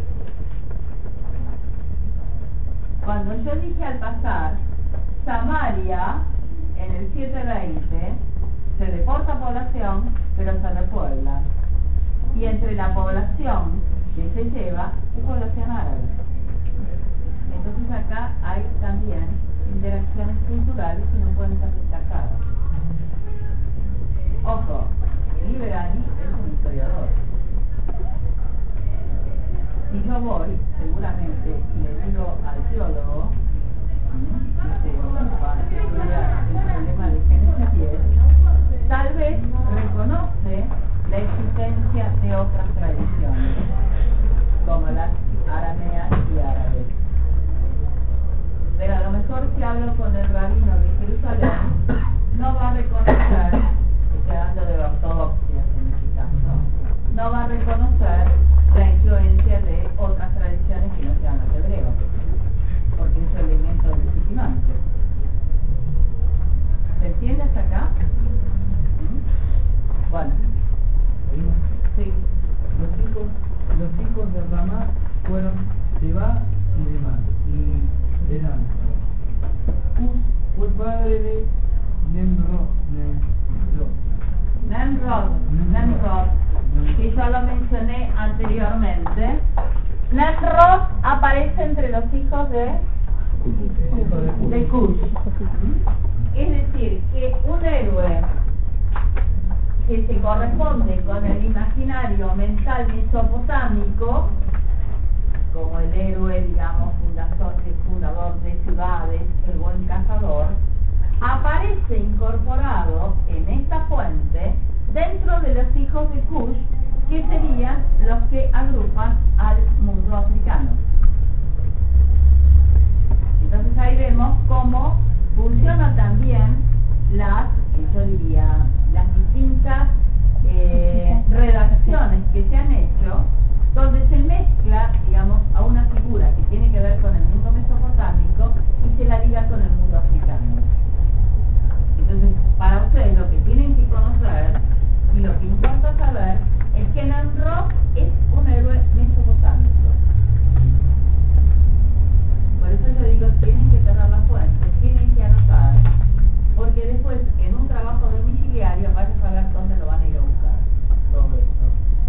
Cuando yo dije al pasar, Samaria en el siete veinte se deporta población, pero se repuebla. Y entre la población que se lleva es población árabe. Entonces acá hay también interacciones culturales que no pueden ser destacadas. Ojo, Liberani es un historiador. Si yo voy, seguramente, y le digo al geólogo que se ocupa de estudiar el problema de Génesis diez, tal vez reconoce la existencia de otras tradiciones, como las arameas y árabes. Pero a lo mejor si hablo con el rabino de Jerusalén, no va a reconocer, estoy hablando de ortodoxias en este caso, no va a reconocer la influencia de otras tradiciones que no sean los hebreos, porque es su elemento legitimante. ¿Se entiende hasta acá? ¿Mm? Bueno. Sí. Los hijos, los hijos de Ramá fueron Seba y Demán, y Dedán. Cus fue padre de Nemrod, Nemrod. Nemrod, Nemrod, que yo lo mencioné anteriormente. Nemrod aparece entre los hijos de, de Cush. Es decir, que un héroe que se corresponde con el imaginario mental mesopotámico, como el héroe, digamos, fundador, fundador de ciudades, el buen cazador, aparece incorporado en esta fuente dentro de los hijos de Cush, que serían los que agrupan al mundo africano. Entonces ahí vemos cómo funciona también las, yo diría, las distintas eh, redacciones que se han hecho, donde se mezcla, digamos, a una figura que tiene que ver con el mundo mesopotámico y se la liga con el mundo africano. Entonces, para ustedes lo que tienen que conocer y lo que importa saber es que Nemrod es un héroe mesopotámico. Por eso yo digo, tienen que tener la fuente, tienen que anotar, porque después en un trabajo domiciliario van a saber dónde lo van a ir a buscar, todo esto.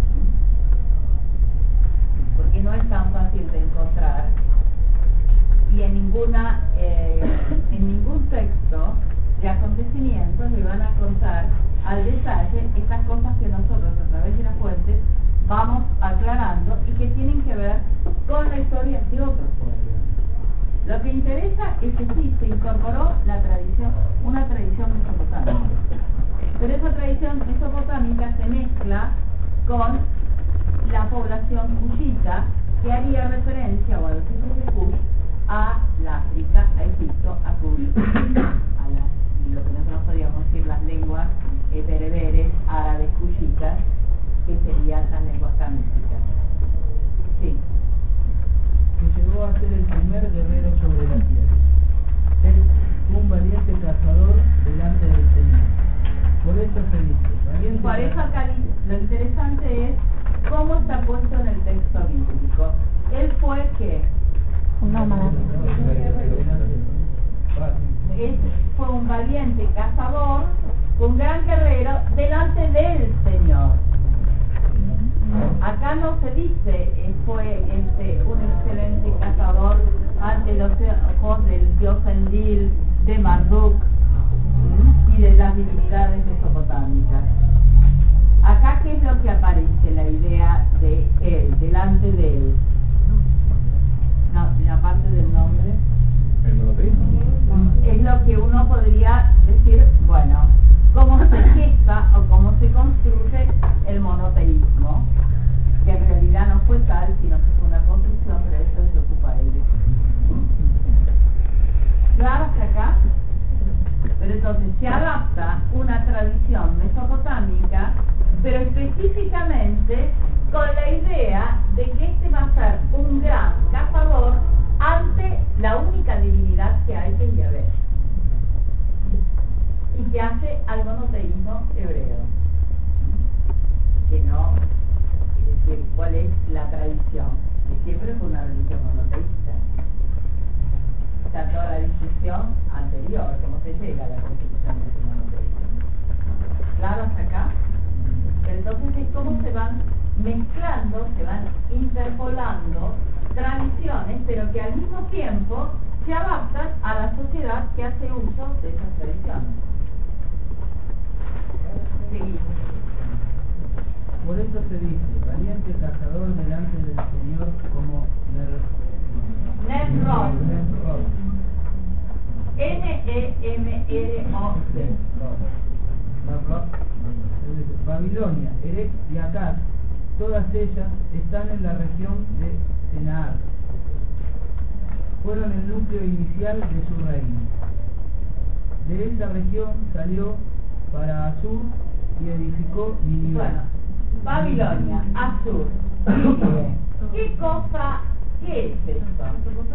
Porque no es tan fácil de encontrar y en ninguna eh, en ningún texto de acontecimientos le van a contar al detalle estas cosas que nosotros a través de las fuentes vamos aclarando y que tienen que ver con la historia de otros pueblos. Lo que interesa es que sí se incorporó la tradición, una tradición mesopotámica, pero esa tradición mesopotámica se mezcla con la población cushita, que haría referencia, o a los hijos de Cush, a la África, a Egipto, a Cush, a la, lo que nosotros podríamos decir las lenguas eh, bereberes, árabes, cushitas, que serían las lenguas camísticas. Sí. Que llegó a ser el primer guerrero sobre la tierra. Él fue un valiente cazador delante del Señor. Por eso se dice, valiente. Por eso acá lo interesante es cómo está puesto en el texto bíblico. Él fue que un nómada. Él fue un valiente cazador, un gran guerrero delante del Señor. Acá no se dice eh, fue este, un excelente cazador ante los ojos del dios Enlil, de Marduk y de las divinidades mesopotámicas. Acá, ¿qué es lo que aparece? La idea de él, delante de él. No, y aparte del nombre. ¿El monoteísmo? Es lo que uno podría decir, bueno, cómo se gesta o cómo se construye el monoteísmo, que en realidad no fue tal, sino que fue una construcción, pero eso se ocupa él. ¿Claro hasta acá? Pero entonces se adapta una tradición mesopotámica, pero específicamente con la idea de que este va a ser un gran cazador ante la única divinidad que hay, que es Yahvé, y que hace al monoteísmo hebreo, que no, es decir, cuál es la tradición, que siempre fue una religión monoteísta. Está toda la discusión anterior, cómo se llega a la constitución de ese monoteísmo. ¿Claro hasta acá? Entonces es cómo se van mezclando, se van interpolando tradiciones, pero que al mismo tiempo se adaptan a la sociedad que hace uso de esas tradiciones. Seguimos. por eso se dice, valiente cazador delante del Señor como Nemrod. Nemrod. N E M R O D. Nemrod. Babilonia, Erech y Akkad, todas ellas están en la región de Sennaar. Fueron el núcleo inicial de su reino. De esa región salió para Asur y edificó Nínive. Bueno, Babilonia, Asur, Nínive. ¿Qué cosa, qué es esto?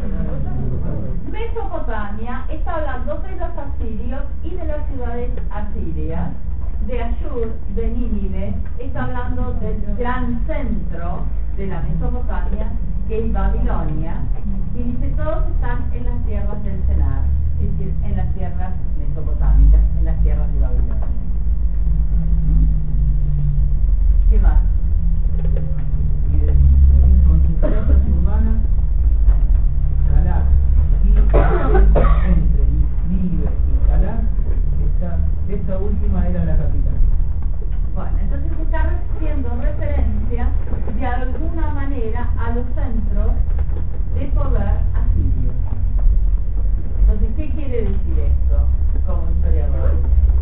Mesopotamia está hablando de los asirios y de las ciudades asirias. De Ashur, de Nínive, está hablando del gran centro de la Mesopotamia, que es Babilonia, y dice todos están en las tierras del Sennaar, es decir, en las tierras mesopotámicas, en las tierras de Babilonia. ¿Qué más? Y eh, con sus plazas urbanas, Calak, y entre Nínive y Calak, esta, esta última era la capital. Bueno, entonces se está haciendo referencia de alguna manera a los centros de poder asirios. Entonces, ¿qué quiere decir esto como historiador?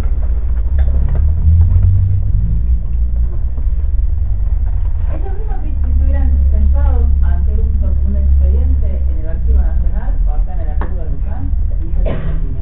Es lo mismo que si estuvieran sentados ante un, un expediente en el Archivo Nacional o acá en el Archivo de Luján y se Argentina.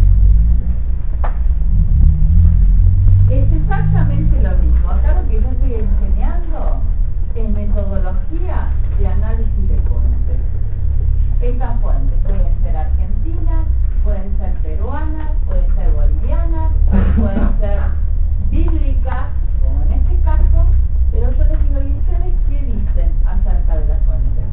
Es exactamente lo mismo. Acá lo que yo estoy enseñando es metodología de análisis de fuentes. Estas fuentes pueden ser argentinas, pueden ser peruanas, pueden ser bolivianas, pueden ser bíblicas, como en este caso, pero yo les digo, ¿y ustedes qué dicen acerca de las fuentes?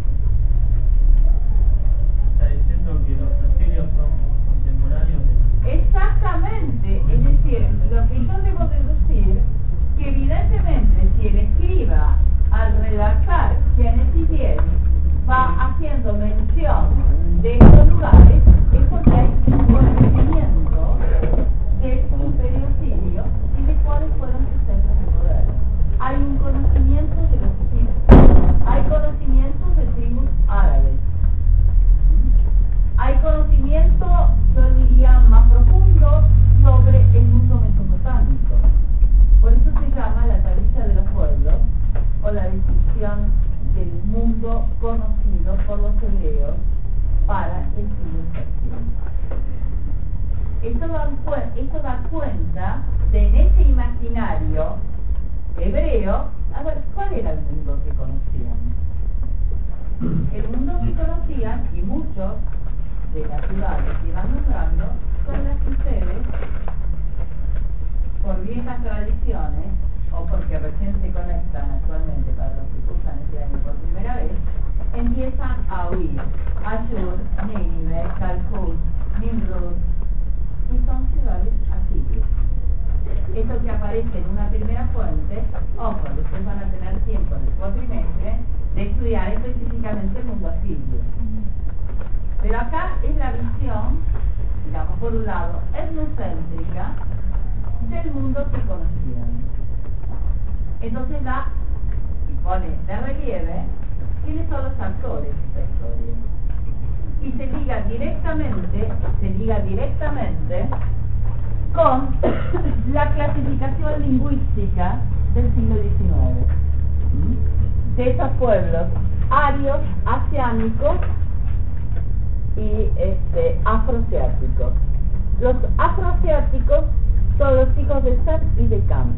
Está diciendo que los asirios son contemporáneos de... Exactamente, es decir, lo que yo debo deducir, que evidentemente si el escriba al redactar Génesis diez va haciendo mención de estos lugares, es porque hay un conocimiento del imperio sirio y de cuáles fueron sus centros de poder. Hay un conocimiento de los egipcios, hay conocimientos de tribus árabes, hay conocimiento, yo diría, más profundo sobre el mundo mesopotámico. Por eso se llama la tablilla de los pueblos o la descripción del mundo conocido por los hebreos para el siglo séptimo. Esto da, esto da cuenta de en ese imaginario hebreo, a ver, ¿cuál era el mundo que conocían? El mundo que conocían, y muchos de las ciudades que van nombrando, son las que ustedes, por viejas tradiciones, o porque recién se conectan actualmente para los que cursan este año por primera vez, empiezan a oír Ashur, Nínive, Calcút, Nimrud, y son ciudades asirias. Esto que aparece en una primera fuente, ojo, después van a tener tiempo en el cuatrimestre de estudiar específicamente el mundo asirio. Pero acá es la visión, digamos, por un lado, etnocéntrica del mundo que conocían. Entonces da y pone de relieve quiénes son los actores de esta historia. Y se liga directamente, se liga directamente con la clasificación lingüística del siglo diecinueve. De esos pueblos arios, asiánicos y este, afroasiáticos. Los afroasiáticos son los hijos de Seth y de Cam.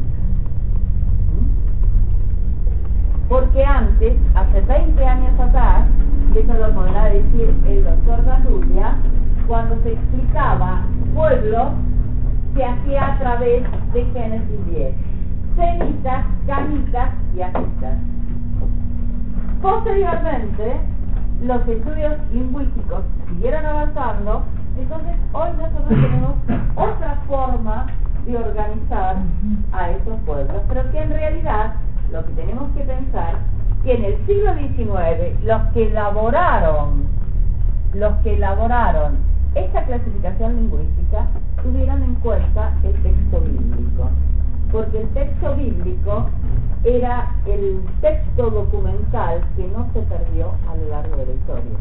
Porque antes, hace veinte años atrás, y eso lo podrá decir el doctor Galulia, cuando se explicaba pueblos, se hacía a través de Génesis diez. Semitas, camitas y asitas. Posteriormente, los estudios lingüísticos siguieron avanzando, entonces hoy nosotros tenemos otra forma de organizar a esos pueblos, pero que en realidad lo que tenemos que pensar que en el siglo diecinueve los que elaboraron los que elaboraron esta clasificación lingüística tuvieron en cuenta el texto bíblico, porque el texto bíblico era el texto documental que no se perdió a lo largo de la historia,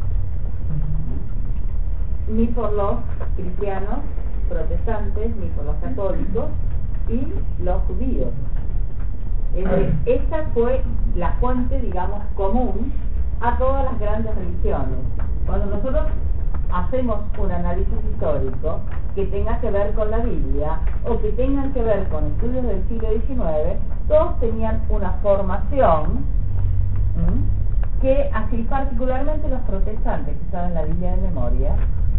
ni por los cristianos protestantes, ni por los católicos y los judíos. Es decir, esta fue la fuente, digamos, común a todas las grandes religiones. Cuando nosotros hacemos un análisis histórico que tenga que ver con la Biblia o que tengan que ver con estudios del siglo diecinueve, todos tenían una formación ¿m? que, así particularmente los protestantes que saben la Biblia de memoria,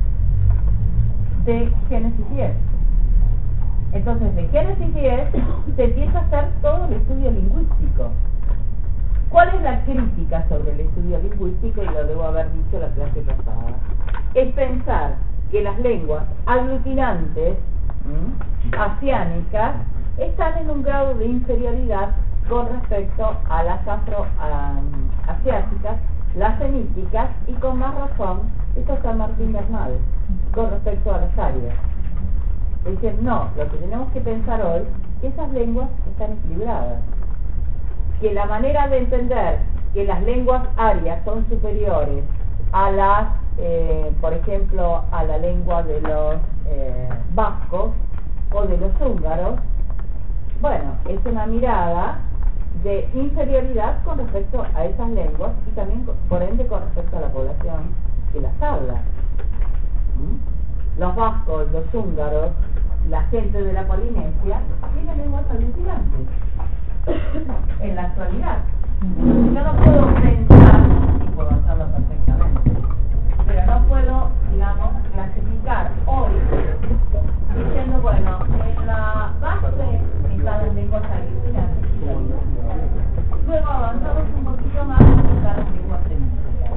de Génesis diez. Entonces, de Génesis diez se empieza a hacer todo el estudio lingüístico. ¿Cuál es la crítica sobre el estudio lingüístico? Y lo debo haber dicho la clase pasada. Es pensar que las lenguas aglutinantes, ¿m? asiánicas, están en un grado de inferioridad con respecto a las afroasiáticas, las semíticas, y con más razón, esto está Martín Bernal, con respecto a las arias. Es decir, no, lo que tenemos que pensar hoy, que esas lenguas están equilibradas, que la manera de entender que las lenguas arias son superiores a las, eh, por ejemplo, a la lengua de los eh, vascos o de los húngaros, bueno, es una mirada de inferioridad con respecto a esas lenguas y también, por ende, con respecto a la población que las habla. ¿Mm? Los vascos, los húngaros, la gente de la Polinesia tienen lenguas aglutinantes en la actualidad. Yo no puedo pensar, y puedo hacerlo perfectamente, pero no puedo, digamos, clasificar hoy diciendo, bueno, en la base están las lenguas aglutinantes, luego avanzamos un poquito más y están las lenguas semíticas,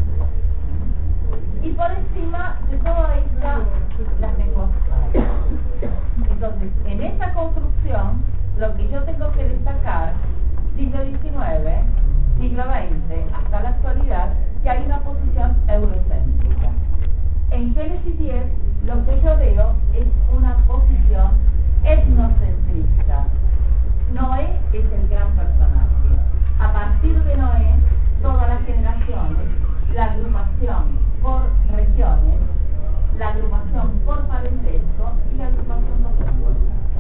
y por encima de todo están las lenguas arias. Entonces, en esa construcción, lo que yo tengo que destacar, siglo diecinueve, siglo veinte, hasta la actualidad, que hay una posición eurocéntrica. En Génesis diez, lo que yo veo es una posición etnocentrista. Noé es el gran personaje. A partir de Noé, todas las generaciones, la agrupación por regiones, la agrupación por parentesco y la agrupación por lenguas.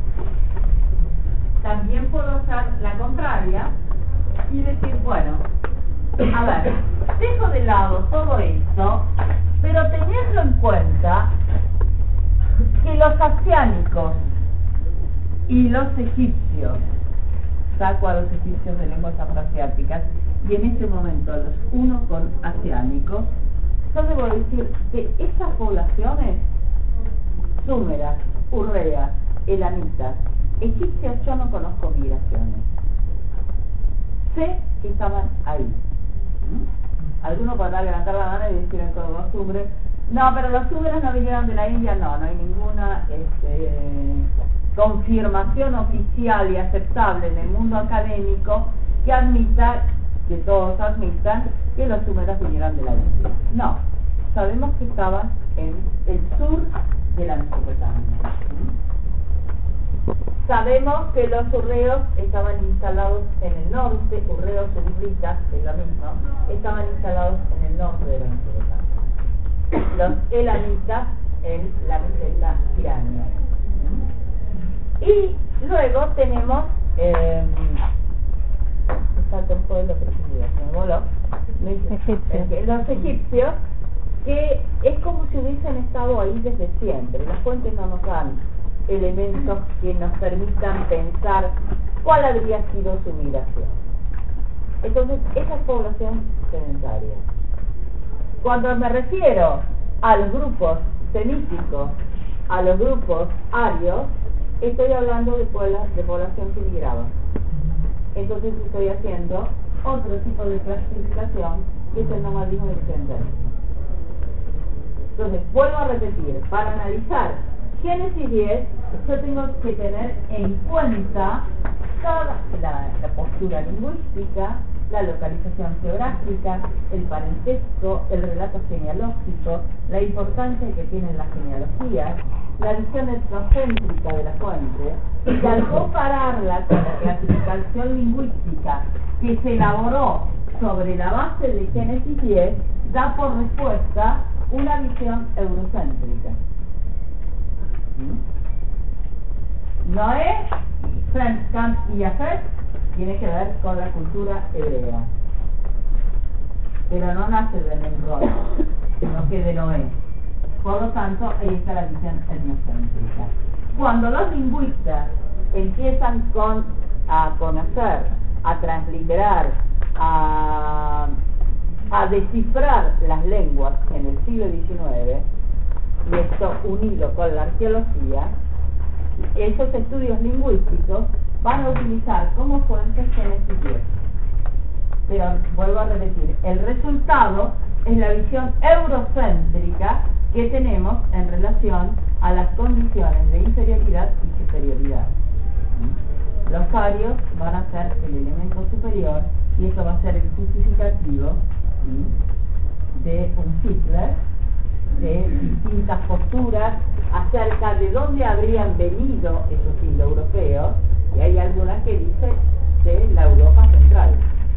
También puedo hacer la contraria y decir, bueno, a ver, dejo de lado todo esto, pero teniendo en cuenta que los asiánicos y los egipcios, saco a los egipcios de lenguas afroasiáticas, y en este momento los uno con asiánicos, yo debo decir que esas poblaciones, súmeras, urreas, elamitas, egipcios, yo no conozco migraciones. Sé que estaban ahí. ¿Mm? Alguno podrá levantar la mano y decir en todos los sumeros, no, pero los sumeros no vinieron de la India. No, no hay ninguna este, confirmación oficial y aceptable en el mundo académico que admita, que todos admitan, que los sumeros vinieron de la India. No, sabemos que estaban en el sur de la Mesopotamia. Sabemos que los urreos estaban instalados en el norte, urreos urritas, es lo mismo, estaban instalados en el norte de la Mesopotamia. Los elamitas en la meseta irania. Y luego tenemos eh, falta un pueblo, pero se me voló. Los egipcios. Los egipcios, que es como si hubiesen estado ahí desde siempre. Las fuentes no nos dan elementos que nos permitan pensar cuál habría sido su migración. Entonces, esa es población sedentaria. Cuando me refiero a los grupos semíticos, a los grupos arios, estoy hablando de, puebla, de población que migraba. Entonces estoy haciendo otro tipo de clasificación, que es el nomadismo descendente. Entonces, vuelvo a repetir, para analizar Génesis diez, yo tengo que tener en cuenta toda la, la postura lingüística, la localización geográfica, el parentesco, el relato genealógico, la importancia que tienen las genealogías, la visión etnocéntrica de la fuente, y al compararla con la clasificación lingüística que se elaboró sobre la base de Génesis diez, da por respuesta una visión eurocéntrica. Noé, Sem, Cam y Jafet tiene que ver con la cultura hebrea, pero no nace de Nimrod, sino que de Noé. Por lo tanto, ahí está la visión etnocéntrica. Cuando los lingüistas empiezan con, a conocer, a transliterar, a, a descifrar las lenguas en el siglo diecinueve, y esto unido con la arqueología, esos estudios lingüísticos van a utilizar como fuentes Génesis diez. Pero vuelvo a repetir, el resultado es la visión eurocéntrica que tenemos en relación a las condiciones de inferioridad y superioridad. Los arios van a ser el elemento superior y eso va a ser el justificativo de un Hitler, de distintas posturas acerca de dónde habrían venido esos indoeuropeos, y hay algunas que dicen de la Europa central.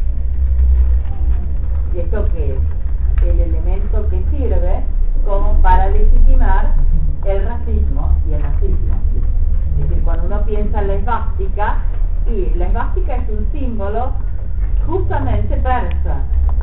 ¿Y esto qué es? El elemento que sirve como para legitimar el racismo y el nazismo. Es decir, cuando uno piensa en la esvástica, y la esvástica es un símbolo justamente persa,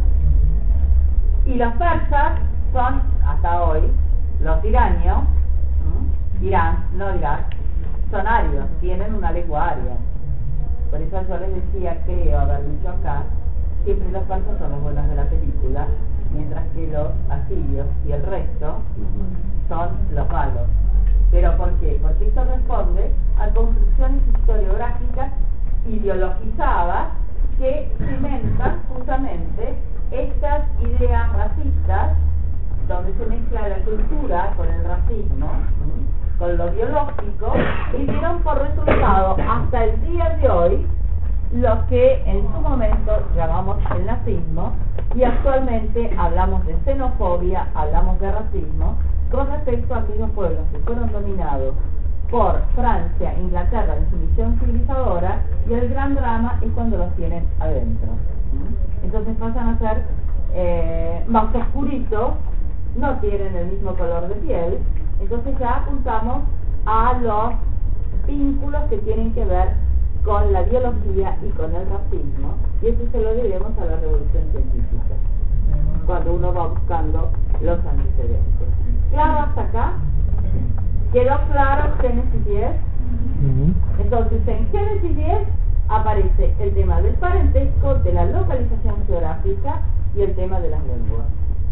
y los persas son, hasta hoy, los iranios, ¿m? Irán, no Irak, son arios, tienen una lengua aria. Por eso yo les decía, creo haber dicho acá, siempre los persas son los buenos de la película, mientras que los asirios y el resto son los malos. ¿Pero por qué? Porque esto responde a construcciones historiográficas ideologizadas que cimentan justamente estas ideas racistas, donde se mezcla la cultura con el racismo, ¿sí?, con lo biológico, y dieron por resultado hasta el día de hoy lo que en su momento llamamos el nazismo, y actualmente hablamos de xenofobia, hablamos de racismo con respecto a aquellos pueblos que fueron dominados por Francia, Inglaterra en su misión civilizadora, y el gran drama es cuando los tienen adentro. Entonces pasan a ser eh, más oscuritos, no tienen el mismo color de piel, entonces ya apuntamos a los vínculos que tienen que ver con la biología y con el racismo, y eso se lo debemos a la revolución científica, cuando uno va buscando los antecedentes. ¿Claro hasta acá? ¿Quedó claro Génesis diez? Entonces en Génesis diez aparece el tema del parentesco, de la localización geográfica y el tema de las lenguas.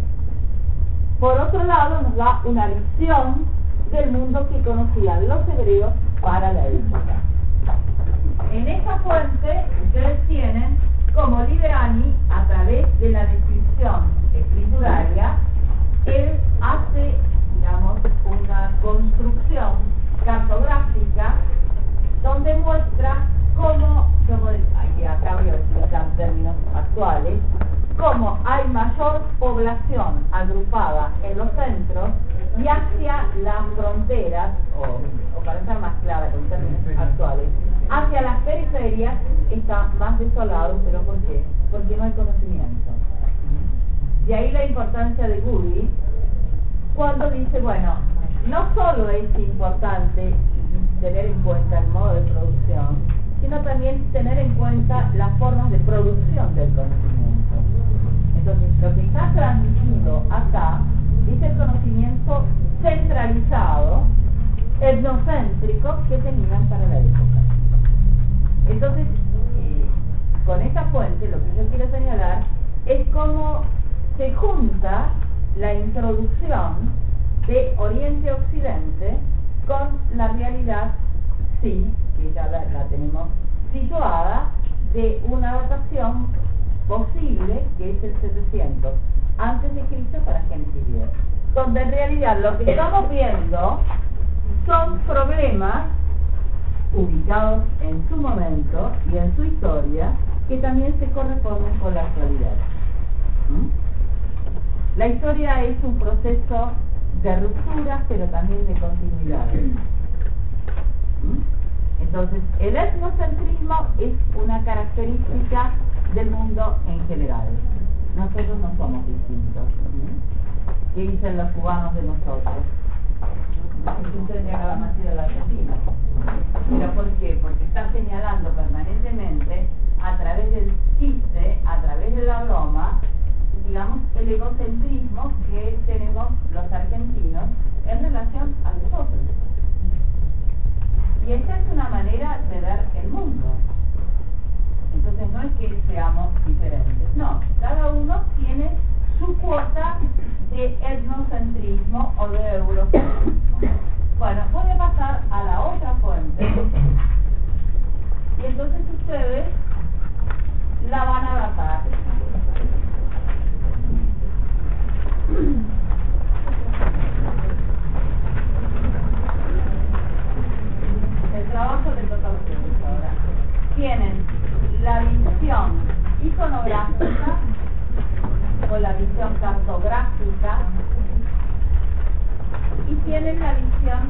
Por otro lado, nos da una visión del mundo que conocían los hebreos para la época. En esta fuente ustedes tienen como Liverani, a través de la descripción escrituraria, él hace, digamos, una construcción cartográfica donde muestra cómo, como aquí acá voy a utilizar términos actuales, cómo hay mayor población agrupada en los centros y hacia las fronteras, o, o para ser más clara con términos actuales, hacia las periferias está más desolado. ¿Pero por qué? Porque no hay conocimiento. De ahí la importancia de Goody cuando dice, bueno, no solo es importante tener en cuenta el modo de producción, sino también tener en cuenta las formas de producción del conocimiento. Entonces, lo que está transmitido acá es el conocimiento centralizado, etnocéntrico, que tenían para la época. Entonces, eh, con esta fuente, lo que yo quiero señalar es cómo se junta la introducción de Oriente-Occidente con la realidad, sí, que ya la, la tenemos situada, de una datación posible, que es el setecientos antes de Cristo para Génesis diez, donde en realidad lo que estamos viendo son problemas ubicados en su momento y en su historia, que también se corresponden con la actualidad. ¿Mm? La historia es un proceso de rupturas, pero también de continuidades. ¿Mm? Entonces, el etnocentrismo es una característica del mundo en general. Nosotros no somos distintos. ¿Mm? ¿Qué dicen los cubanos de nosotros? Es un tendría que haber nacido en la Argentina. ¿Pero por qué? Porque está señalando permanentemente, a través del chiste, a través de la broma, digamos, el egocentrismo que tenemos los argentinos en relación a nosotros. Y esta es una manera de ver el mundo. Entonces no es que seamos diferentes, no, cada uno tiene su cuota de etnocentrismo o de eurocentrismo. Bueno, voy a pasar a la otra fuente y entonces ustedes la van a datar. El trabajo les toca a ustedes ahora. Tienen la visión iconográfica o la visión cartográfica y tienen la visión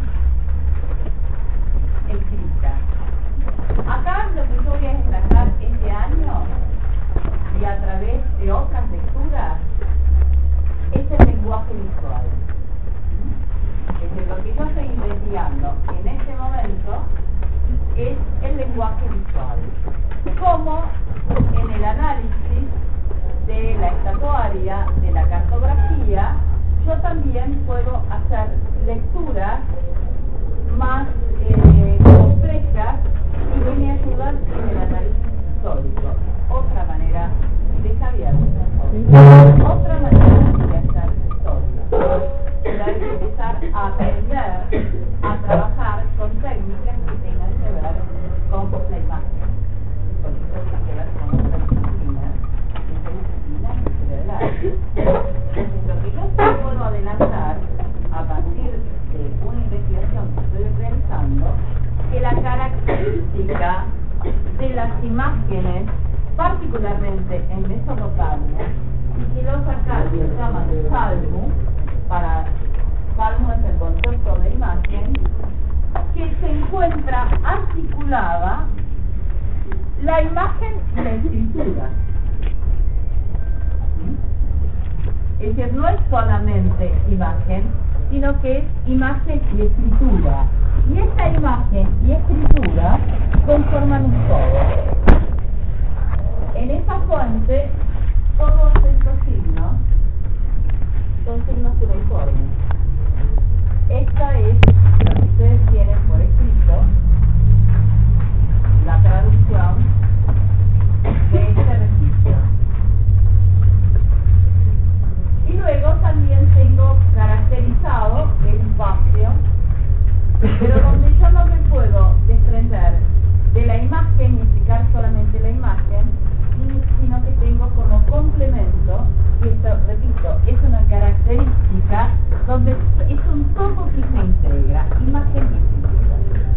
escrita. Acá lo que yo voy a destacar este año y a través de otras lecturas es el lenguaje visual. Desde lo que yo estoy investigando en este momento es el lenguaje visual. Como en el análisis de la estatuaria, de la cartografía, yo también puedo hacer lecturas más eh, complejas y que me ayudan en el análisis histórico. Otra manera de Javier, otra manera de hacer historia. Hay que empezar a aprender a trabajar con técnicas que tengan que ver con la imagen. Porque esto tiene que ver con otra disciplina, esta disciplina es el arte. Entonces, lo que yo sí puedo adelantar a partir de una investigación que estoy realizando, que la característica de las imágenes, particularmente en Mesopotamia, y que los acadios llaman salmu, para salmu es el concepto de imagen, que se encuentra articulada la imagen y la escritura. Es decir, no es solamente imagen, sino que es imagen y escritura. Y esta imagen y escritura conforman un todo. En esa fuente, todos estos signos son signos cuneiformes. Esta es lo que ustedes tienen por escrito, la traducción de este registro. Y luego también tengo caracterizado el espacio, pero donde yo no me puedo desprender de la imagen y explicar solamente la imagen, sino que tengo como complemento, y esto, repito, es una característica donde es un todo que se integra, imagen y escritura.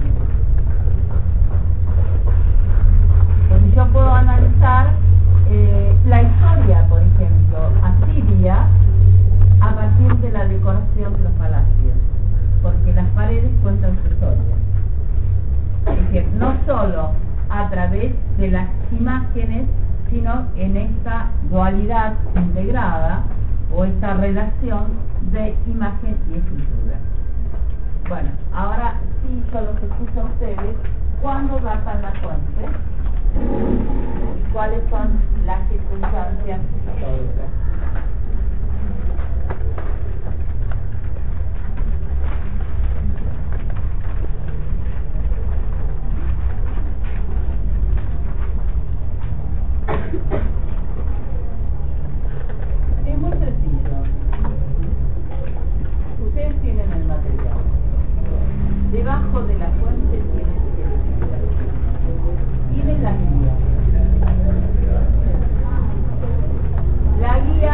Entonces yo puedo analizar eh, la historia, por ejemplo, asiria, a partir de la decoración de los palacios, porque las paredes cuentan su historia. Es decir, no solo a través de las imágenes, sino en esta dualidad integrada o esta relación de imagen y escritura. Bueno, ahora sí yo los escucho a ustedes cuándo datan las fuentes y cuáles son las circunstancias históricas. Es muy sencillo. Ustedes tienen el material. Debajo de la fuente tienen tienen la guía. La guía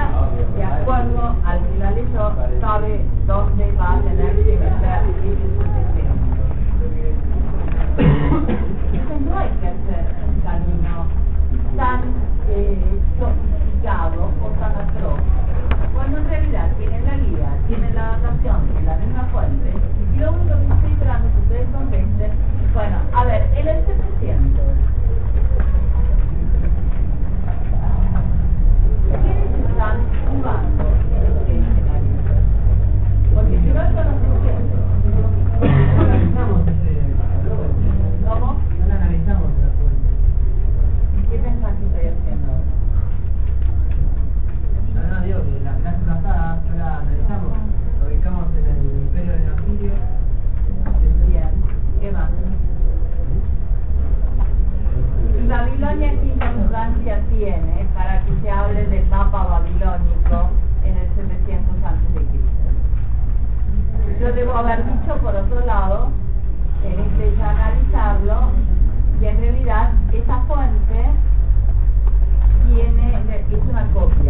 conviene para que se hable del mapa babilónico en el setecientos antes de Cristo. Yo debo haber dicho, por otro lado, en este ya analizarlo, y en realidad esa fuente tiene, es una copia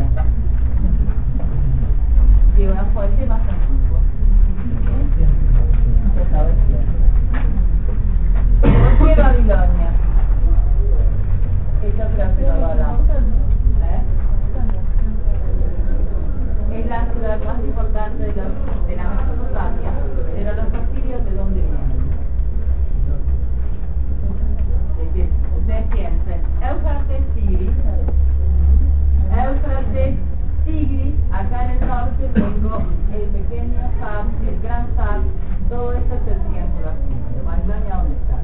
de una fuente más antigua. ¿Por qué Babilonia? Eso creo que no lo hablamos. ¿Eh? Es la ciudad más importante de, los, de la Mesopotamia, pero los asirios, ¿de dónde vienen? Es decir, ustedes piensen, Éufrates, Tigris, Éufrates, Tigris, acá en el norte tengo el pequeño Sab, el gran Sab, todo esto es el tiempo así. ¿Babilonia dónde está?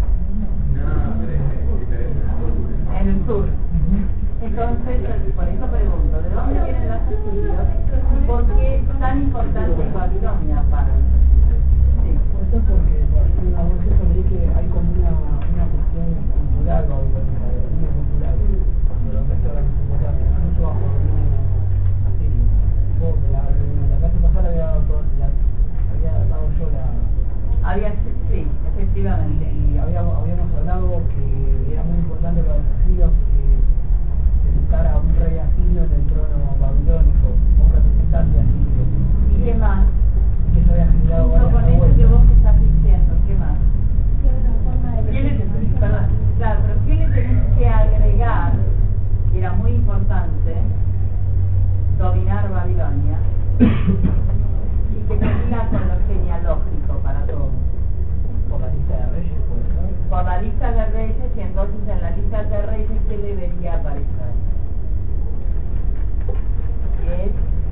En el sur. Entonces, por eso pregunto, ¿de dónde vienen los asirios? ¿Y por qué es tan importante Babilonia para los asirios? Sí. Esto es porque por una vez yo leí que hay como una, una cuestión cultural babilónica, de dominio cultural, cuando los restos de la Mesopotamia, incluso bajo el dominio asirio. Vos, la, la clase pasada había dado, todo, la, había dado yo la... Había, sí, efectivamente. Y habíamos, habíamos hablado que era muy importante para los asirios que se sentara un rey asirio en el trono babilónico, un representante asirio. ¿Y qué más? Que eso había generado Justo varias con eso revueltas. que vos estás diciendo, ¿qué más? ¿Qué le, perdón, claro, pero ¿qué le tenés que agregar? Que era muy importante dominar Babilonia y que termina con lo genealógico para todos. Por la lista de reyes, pues, ¿no? Por la lista de reyes, y entonces en la lista de reyes, ¿qué debería aparecer? ¿Qué es?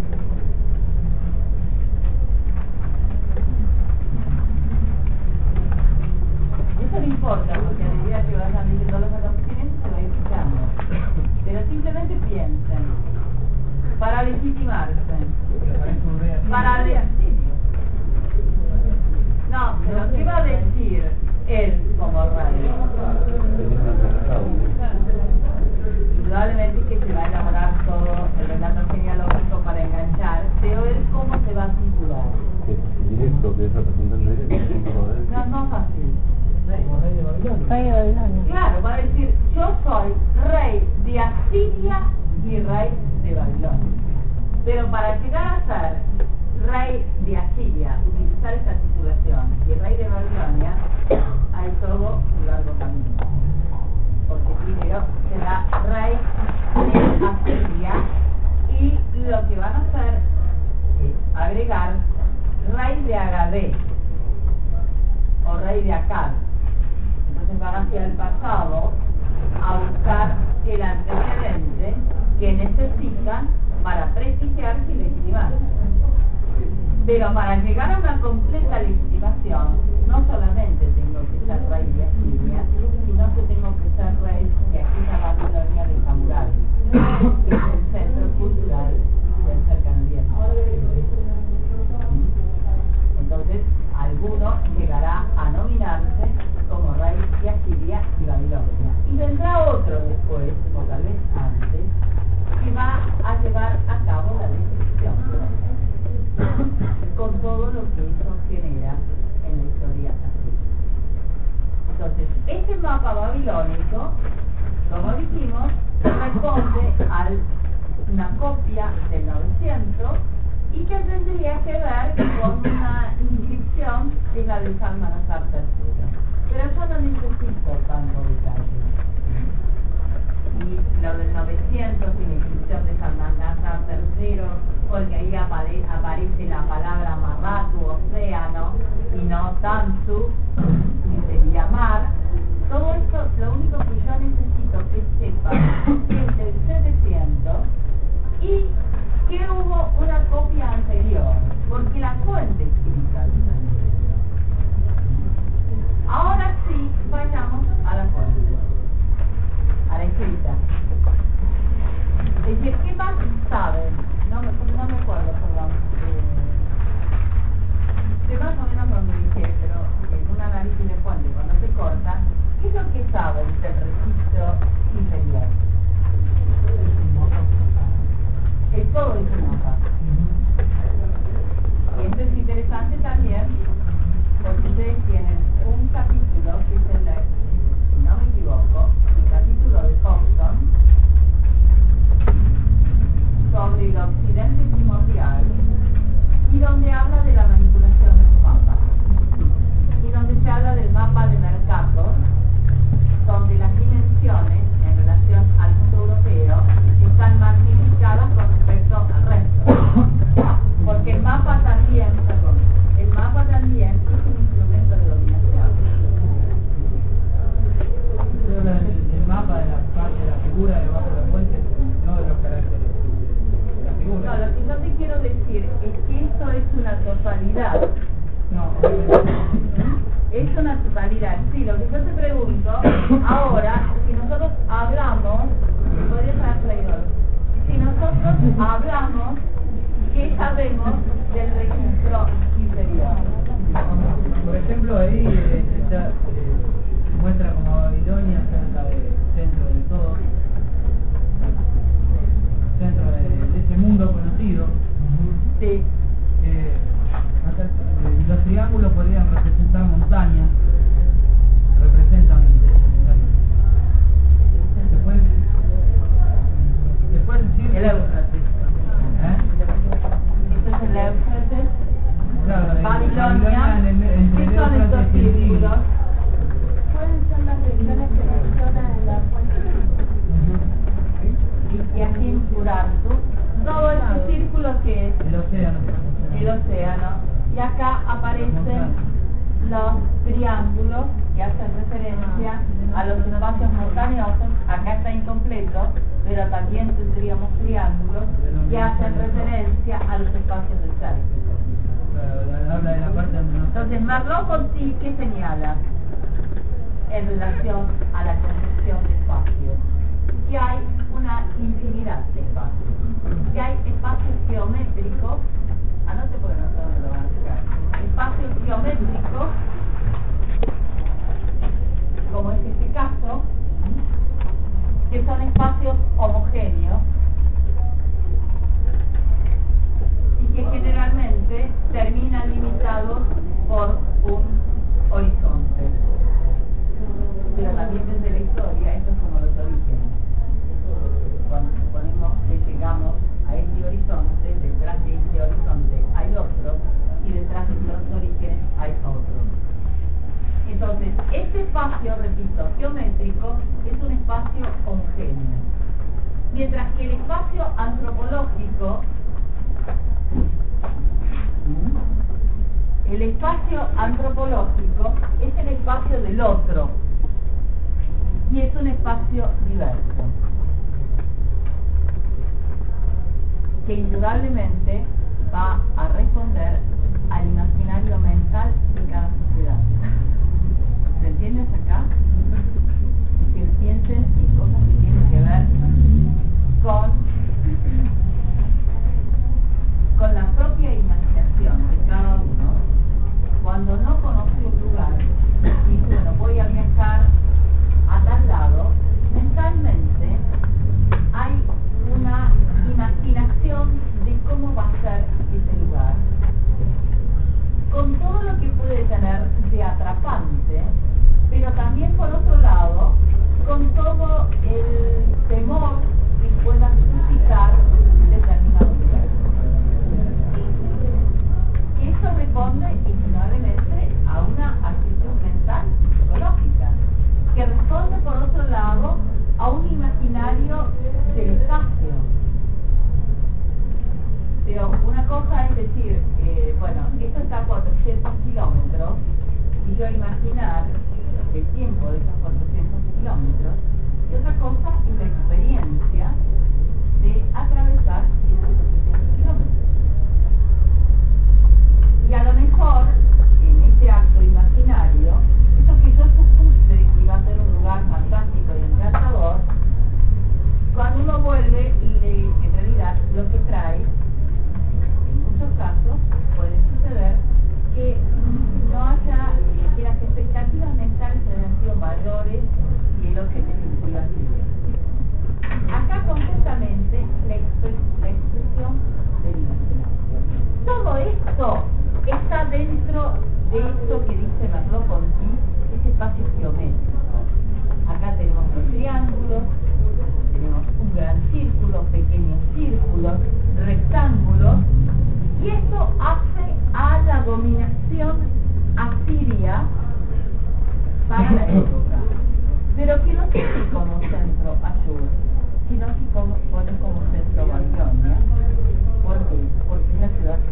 Eso no importa, porque a medida que vayan diciendo los acontecimientos se va a ir fijando. Pero simplemente piensen, para legitimarse, para de... No, pero ¿qué va a decir él como rey? Indudablemente que se va a elaborar todo el relato genealógico para enganchar, pero él cómo se va a titular. Directo, que es representante directo. No, no fácil. Como rey de Babilonia. Rey de Babilonia. Claro, va a decir, yo soy rey de Asiria y rey de Babilonia. Pero para llegar a ser rey de Asiria, utilizar esta titulación, y rey de Babilonia, hay todo un largo camino. Porque primero será rey de Asiria, y lo que van a hacer es agregar rey de Agadé, o rey de Akkad. Entonces van hacia el pasado a buscar el antecedente que necesitan para prestigiarse y legitimarse. Pero para llegar a una completa legitimación, no solamente tengo que ser rey de Asiria, sino que tengo que ser rey de aquella Babilonia de Hammurabi, que es el centro cultural del cercano oriente. Entonces, alguno llegará a nominarse como rey de Asiria y Babilonia. Y vendrá otro después, o tal vez antes, que va a llevar a cabo la destrucción con todo lo que eso genera en la historia asiria. Entonces, este mapa babilónico, como dijimos, responde a una copia del novecientos y que tendría que ver con una inscripción que es la de Salmanasar tercero. Pero yo no necesito tanto detalle. Y lo del novecientos y la inscripción de Salmanasar tercero, porque ahí apare aparece la palabra Marratu, océano, y no Tansu, que sería mar. Todo esto, lo único que yo necesito que sepa es el setecientos y que hubo una copia anterior, porque la fuente escrita es anterior. Ahora sí, vayamos a la fuente, a la escrita. Es decir, ¿qué más saben? No me, no me acuerdo, perdón. Eh, de más o menos lo que dije, pero en un análisis de fuente, cuando se corta, ¿qué es lo que saben del registro inferior? occidente primordial y donde habla de la manipulación de los mapas y donde se habla del mapa de Mercator, donde las dimensiones en relación al mundo europeo están magnificadas con respecto al resto, porque el mapa también, perdón, el mapa también es un instrumento de dominación. Pero la- el mapa de la parte de la figura debajo de la fuente, no de los caracteres de la figura. No, lo que yo te quiero decir es que esto es una totalidad. No, obviamente. Es una totalidad. Sí, lo que yo te pregunto, ahora, si nosotros hablamos, podrías haber traído, si nosotros hablamos, ¿qué sabemos del registro inferior? Por ejemplo, ahí eh, está, eh, muestra como Babilonia cerca del centro de todo, centro de, de ese mundo conocido. Sí. Eh, acá, eh, los triángulos podrían representar montañas, representan eh, montañas. Después, después decir, El Éufrates. ¿eh? Esto es el Éufrates. Claro, eh, Babilonia. en el me- entre ¿Qué son Éufrates estos y el Tigris. círculos? Pueden ser las regiones que mencionan en la fuente. Y aquí en Urartu. Todo este círculo que es El océano. el océano. Y acá aparecen los triángulos que hacen referencia a los espacios montañosos. Acá está incompleto, pero también tendríamos triángulos que hacen referencia a los espacios desérticos. Claro, habla de la parte donde no. Entonces, Merleau-Ponty, ¿qué señala en relación a la concepción de espacios? Que hay una infinidad de espacios. Que hay espacios geométricos, anote porque no sé dónde lo van a sacar, espacios geométricos, como es este caso, que son espacios homogéneos y que generalmente terminan limitados por un horizonte. Pero también desde la historia, esto es como los orígenes. Cuando suponemos que llegamos a este horizonte, detrás de este horizonte hay otro, y detrás de los orígenes hay otro. Entonces, este espacio, repito, geométrico, es un espacio homogéneo. Mientras que el espacio antropológico, el espacio antropológico es el espacio del otro, y es un espacio diverso, que indudablemente va a responder al imaginario mental de cada sociedad. ¿Se entiende hasta acá? Que piensen en cosas que tienen que ver con, con la propia imaginación de cada uno. Cuando no conoce un lugar y dice, bueno, voy a viajar a tal lado, mentalmente hay una imaginación de cómo va a ser ese lugar, con todo lo que puede tener de atrapante, pero también por otro lado, con todo el temor que pueda suscitar determinado lugar. Y eso responde indudablemente a una actitud mental psicológica, que responde por otro lado a un imaginario del espacio. Pero una cosa es decir, eh, bueno, esto está a cuatrocientos kilómetros, y yo imaginar el tiempo de esos cuatrocientos kilómetros, y otra cosa es la experiencia de atravesar esos cuatrocientos kilómetros. Y a lo mejor, en este acto imaginario, eso que yo supuse que iba a ser un lugar fantástico y encantador, cuando uno vuelve, le, en realidad lo que trae, en muchos casos, puede suceder que no haya, que las expectativas mentales hayan sido mayores y lo que en definitiva sigue. Acá concretamente la, expres la expresión de la imaginación. Todo esto está dentro de esto que dice Merleau-Ponty, ese espacio geométrico. Acá tenemos los triángulos, tenemos un gran círculo, pequeños círculos,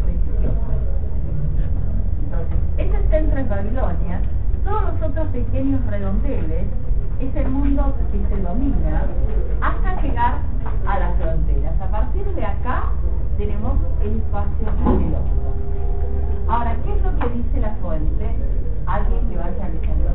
preciosa. Entonces, ese centro es Babilonia, todos los otros pequeños redondeles es el mundo que se domina hasta llegar a las fronteras. A partir de acá tenemos el espacio del otro. Ahora, ¿qué es lo que dice la fuente? Alguien que vaya leyendo.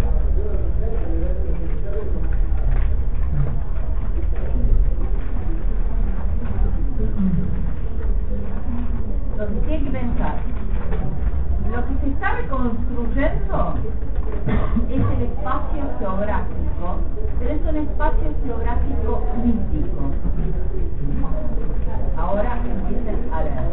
Entonces, ¿qué hay que pensar? Lo que se está reconstruyendo es el espacio geográfico, pero es un espacio geográfico mítico. Ahora empiecen a leer.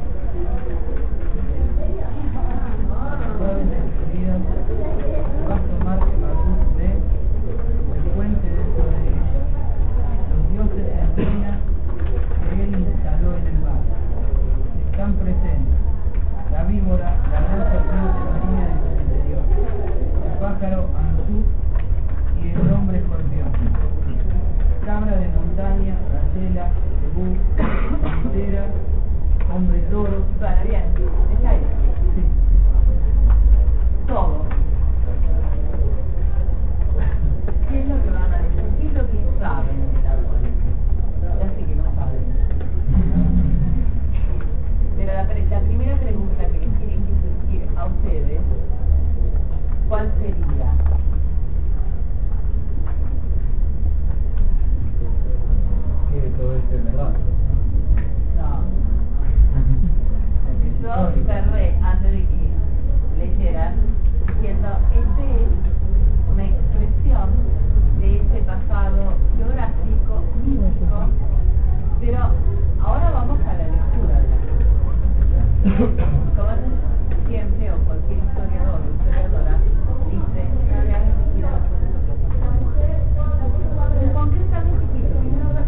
Vasto mar que Marduk ve, el puente dentro de ella. Los dioses enseñan que él instaló en el mar. Están presentes la víbora, la gran serpiente marina en su interior, el pájaro ansú y el hombre escorpión, cabra de montaña, gacela, cebú, pantera, hombre toro. Bueno, bien, ¿está ahí? Sí. Todo. ¿Qué es lo que van a decir? ¿Qué es lo que saben de la fuente? Ya sé que no saben. Pero la, la primera pregunta que les tienen que surgir a ustedes, ¿cuál sería? Que todo esto es verdad. No. Yo cerré antes de que leyeran diciendo, esta es una expresión de ese pasado geográfico, mítico, pero ahora vamos a la lectura de la como siempre, o cualquier historiador o historiadora dice, no le hagas decir a la fuente lo que pasa. Pero concretamente, ¿qué es lo que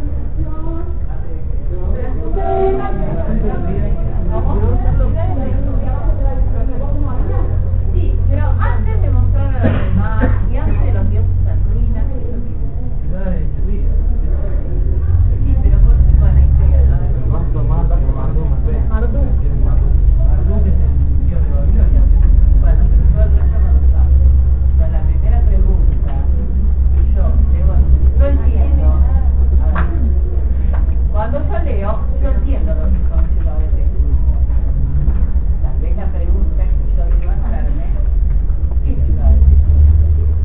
sí, pero antes de mostrar a los demás y antes de los dioses en ruinas, ¿qué es lo que dice? Ciudades destruidas. Sí, pero por bueno, ahí se a ver. Vasto mar que Marduk ve. Marduk. Marduk es el dios de Babilonia. Bueno, pero todo el resto no lo sabe. Entonces, la primera pregunta que yo debo, yo entiendo, a ver, cuando yo leo, yo entiendo lo que son ciudades destruidas. Tal vez la pregunta que yo debo hacerme, ¿qué ciudades destruidas?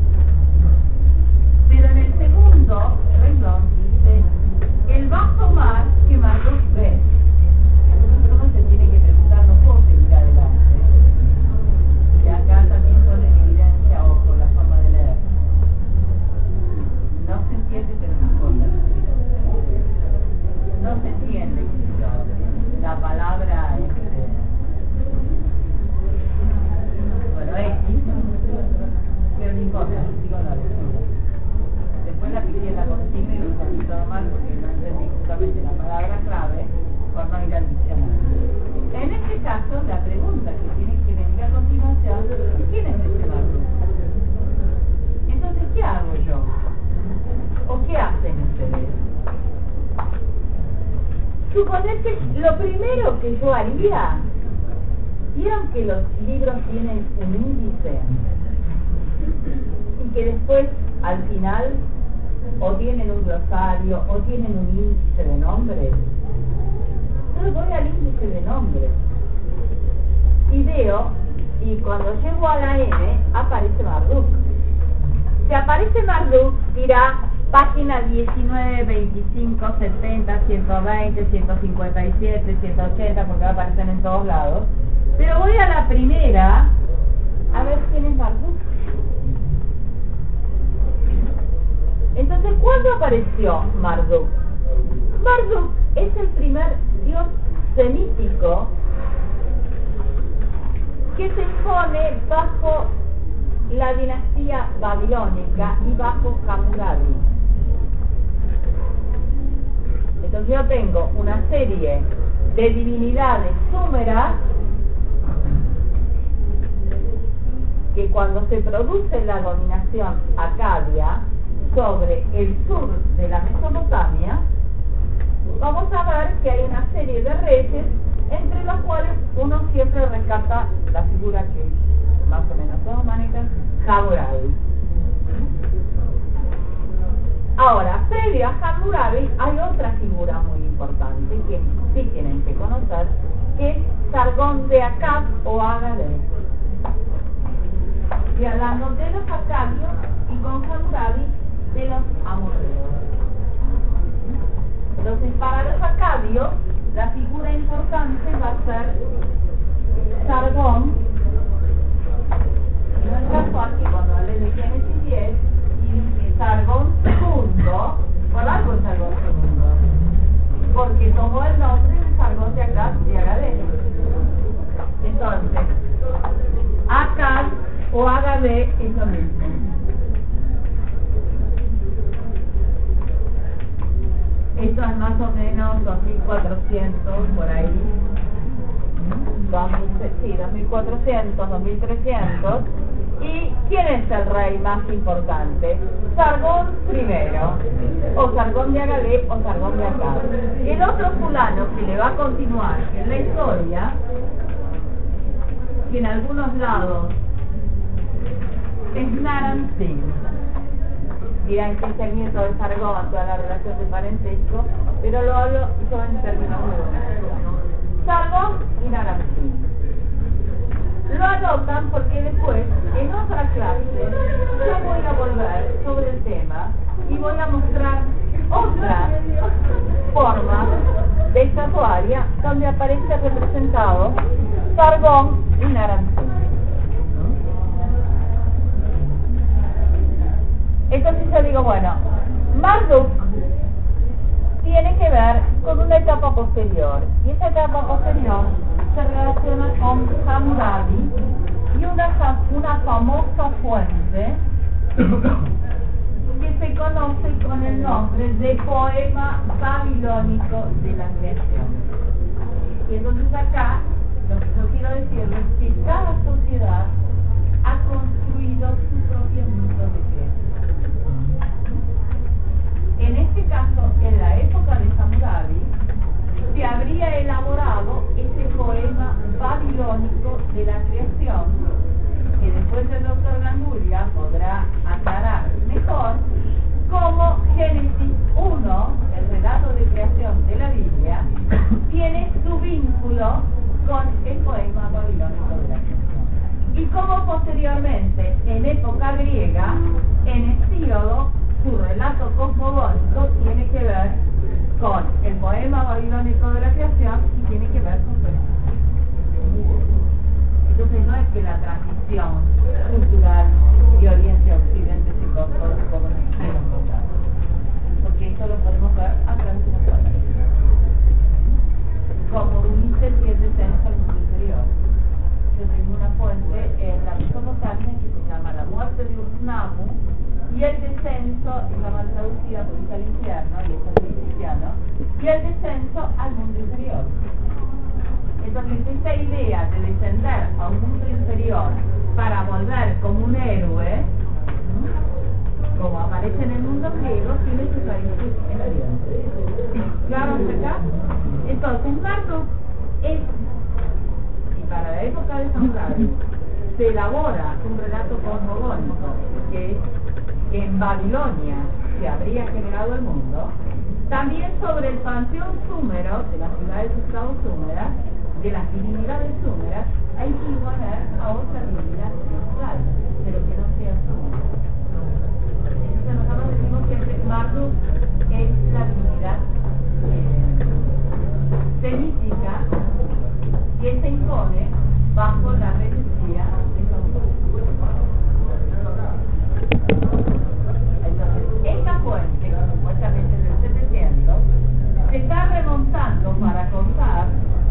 Pero en el segundo renglón dice, el vasto mar que Marduk ve. Entonces uno se tiene que preguntar, no puedo seguir adelante. Y acá también pone en evidencia, ojo, la forma de leer. No se entiende, pero no importa. No se entiende, qué sé yo, la palabra, este, bueno, X, pero no importa, sigo la lectura. Después la piqué la consigna y lo entendí todo mal porque no entendí justamente la palabra clave por no ir al diccionario. En este caso, la pregunta que tiene que venir a continuación, ¿quién es este Marduk? Entonces, ¿qué hago yo? ¿O qué hacen ustedes? Suponer que lo primero que yo haría, vieron que los libros tienen un índice y que después al final o tienen un glosario o tienen un índice de nombres. Entonces voy al índice de nombres y veo, y cuando llego a la N aparece Marduk. Si aparece Marduk, dirá página diecinueve, veinticinco, setenta, ciento veinte, ciento cincuenta y siete, ciento ochenta, porque aparecen en todos lados. Pero voy a la primera a ver quién es Marduk. Entonces, ¿cuándo apareció Marduk? Marduk es el primer dios semítico que se impone bajo la dinastía babilónica y bajo Hammurabi. Entonces yo tengo una serie de divinidades súmeras que cuando se produce la dominación acadia sobre el sur de la Mesopotamia, vamos a ver que hay una serie de reyes entre los cuales uno siempre rescata la figura que más o menos todos manejan, Hammurabi. Ahora, previo a Hammurabi hay otra figura muy importante que sí tienen que conocer, que es Sargón de Akkad o Agade. Y hablando de los acadios y con Hammurabi de los amorreos. Entonces, para los acadios, la figura importante va a ser Sargón. Y no es casual que cuando hablé de Génesis diez y dije Sargón segundo, por algo es Sargón segundo, porque tomó el nombre de Sargón de Akkad y Agade. Entonces, Akkad o Agade es lo mismo. Esto es más o menos dos mil cuatrocientos por ahí. Sí, dos mil cuatrocientos, dos mil trescientos. ¿Y quién es el rey más importante? Sargón primero, o Sargón de Agade, o Sargón de Akkad. El otro fulano que le va a continuar en la historia, que en algunos lados es Naram Sin. Dirán que es el nieto de Sargón, toda la relación de parentesco, pero lo hablo yo en términos de Sargón y Naram Sin. Lo anotan porque después, en otra clase, yo voy a volver sobre el tema y voy a mostrar otras formas de estatuaria donde aparece representado Sargón y Naram Sin. Entonces yo digo, bueno, Marduk tiene que ver con una etapa posterior, y esa etapa posterior se relaciona con Hammurabi y una, una famosa fuente que se conoce con el nombre de Poema Babilónico de la Creación. Y entonces acá lo que yo quiero decirles es que cada sociedad ha construido su propio mito de creación. En este caso, en la época de Hammurabi, se habría elaborado ese poema babilónico de la creación, que después el doctor Gangulia podrá aclarar mejor, como Génesis uno, el relato de creación de la Biblia, tiene su vínculo con el poema babilónico de la creación. Y como posteriormente, en época griega, en Hesíodo, su relato cosmogónico tiene que ver con el poema babilónico de la creación y tiene que ver con Persepolis. Entonces no es que la transición cultural de Oriente a Occidente se cortó como nos quieren contar, porque esto lo podemos ver a través de la historia. Como Ulises y el descenso al mundo inferior. Yo tengo una fuente en la Mesopotamia que se llama La muerte de Ur-Nammu, y el descenso, está mal traducida porque está al infierno, y está muy cristiano, y el descenso al mundo inferior. Entonces, esta idea de descender a un mundo inferior para volver como un héroe, como aparece en el mundo griego, tiene sus raíces en Oriente. ¿Sí? ¿Claro hasta acá? Entonces, Marduk es, y para la época de Hammurabi, se elabora un relato cosmogónico, que es en Babilonia se habría generado el mundo, también sobre el panteón súmero de las ciudades-estado súmeras, de las divinidades súmeras, hay que imponer a otra divinidad central, pero que no sea súmera. Entonces nosotros decimos que Marduk es la divinidad eh, semítica que se impone bajo la regentía de Saúl. Esta fuente, supuestamente del setecientos, se está remontando para contar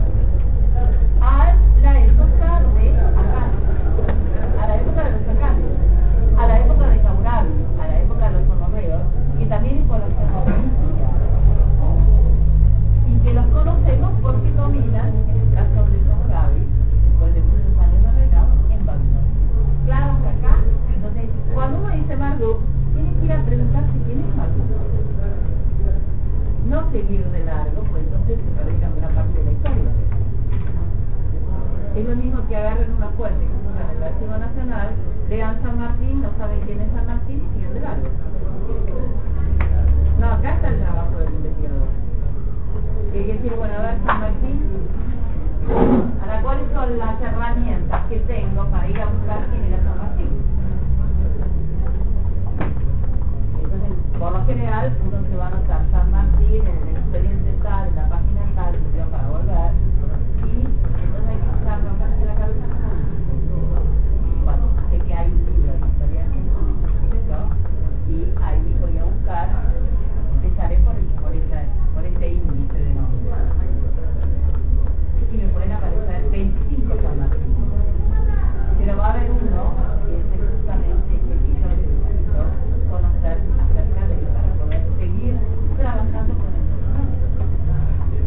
a la época de Akkad, a la época de los Akkadios, a la época de Hammurabi, a la época de los amorreos, que también es población amorrística, y que los conocemos porque dominan, en el caso de Hammurabi, después de muchos años de reinado, en Babilonia. Claro que acá, entonces, cuando uno dice Marduk, tiene que ir a preguntarse quién es Marduk. No seguir de largo, pues entonces se perdieron gran parte de la historia. agarren una fuente que pongan en el Archivo Nacional, lean San Martín, no saben quién es San Martín y siguen de largo. No, acá está el trabajo del investigador. Que hay que decir, bueno, a ver, San Martín, ahora, ¿cuáles son las herramientas que tengo para ir a buscar quién era San Martín? Entonces, por lo general, uno se va a anotar San Martín en el expediente tal, en la página tal, para volver, y entonces hay que estar romperse la cabeza. Bueno, sé que hay un libro de historia argentina, y ahí voy a buscar, empezaré por, el, por, esa, por ese índice de nombres. Y me pueden aparecer veinticinco San Martín. Pero va a haber uno que es exactamente el que yo necesito conocer acerca de él para poder seguir trabajando con el documento.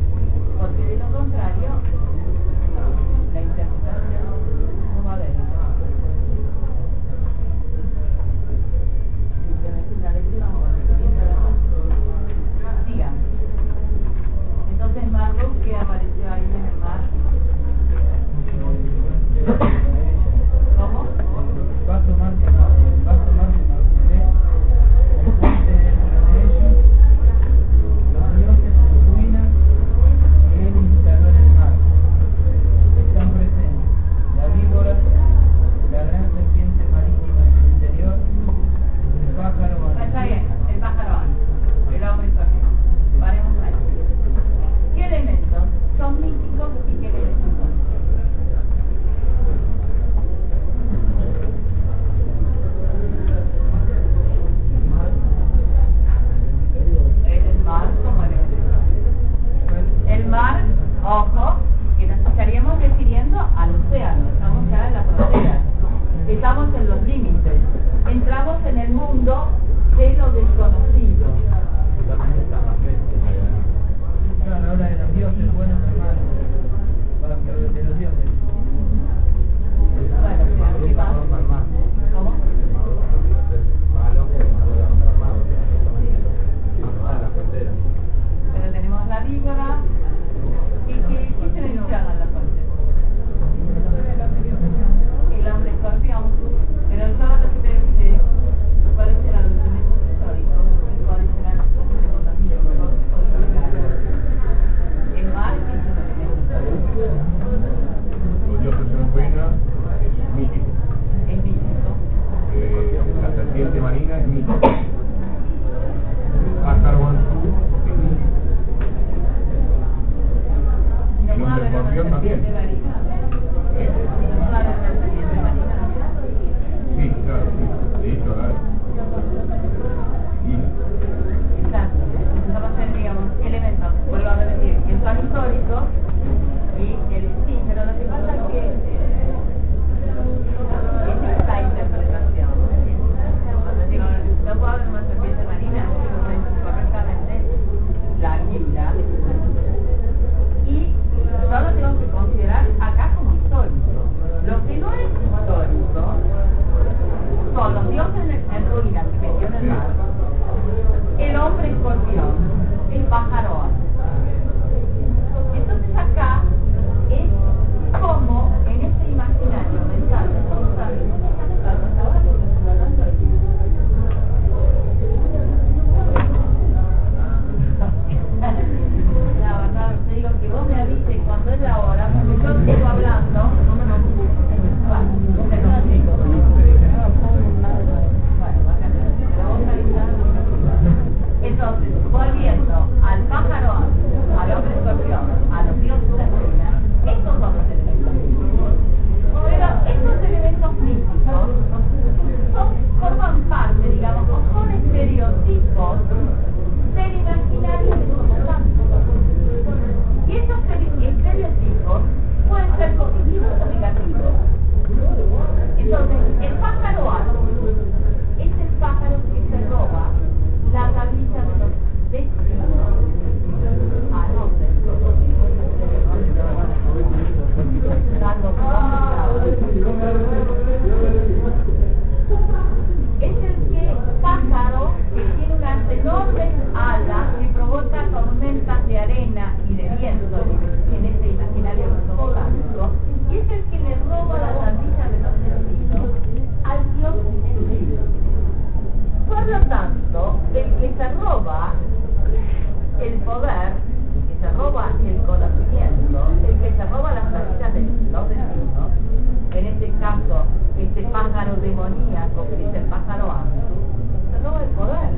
demoníaco que es el pájaro antu, se roba el poder.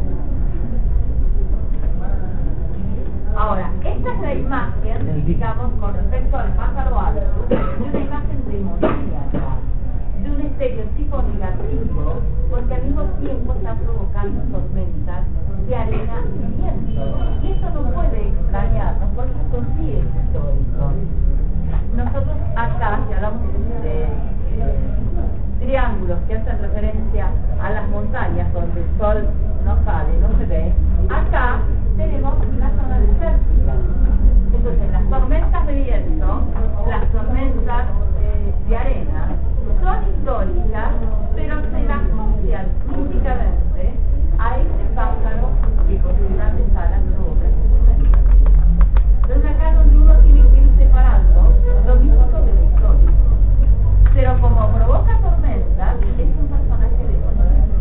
Ahora, esta es la imagen, digamos, con respecto al pájaro antu, de una imagen demoníaca, de un estereotipo negativo, porque al mismo tiempo está provocando tormentas de arena y viento. Y eso no puede extrañarnos, porque eso sí es histórico. Nosotros acá, si hablamos de eh, triángulos que hacen referencia a las montañas donde el sol no sale, no se ve, acá tenemos una zona desértica. Entonces las tormentas de viento, las tormentas eh, de arena, son históricas, pero se las asocian físicamente a este pájaro que con sus grandes alas provoca esta tormenta. Entonces acá es donde uno tiene que ir separando lo místico de lo histórico. Pero como provoca tormentas, es un personaje demoníaco.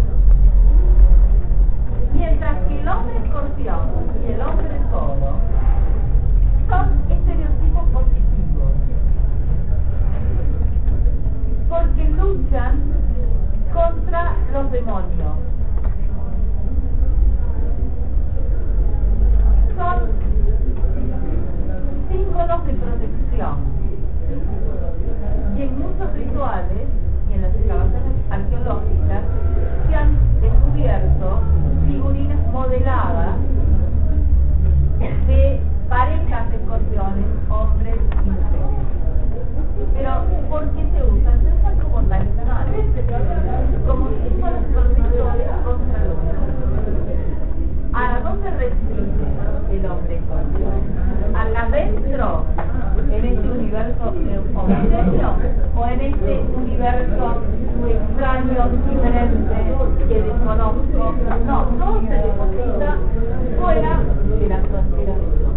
Mientras que el hombre escorpión y el hombre de toro son estereotipos positivos, porque luchan contra los demonios. Son símbolos de protección. Y en muchos rituales y en las excavaciones arqueológicas se han descubierto figurinas modeladas de parejas de escorpiones, hombres y mujeres. Pero, ¿por qué se usan? Se usan como talismanes, como símbolos protectores contra los demonios. ¿A dónde reside el hombre escorpión? ¿Acá adentro, en este universo homogéneo, o en este universo extraño, diferente, que desconozco? No, todo se deposita fuera de la frontera de Dios.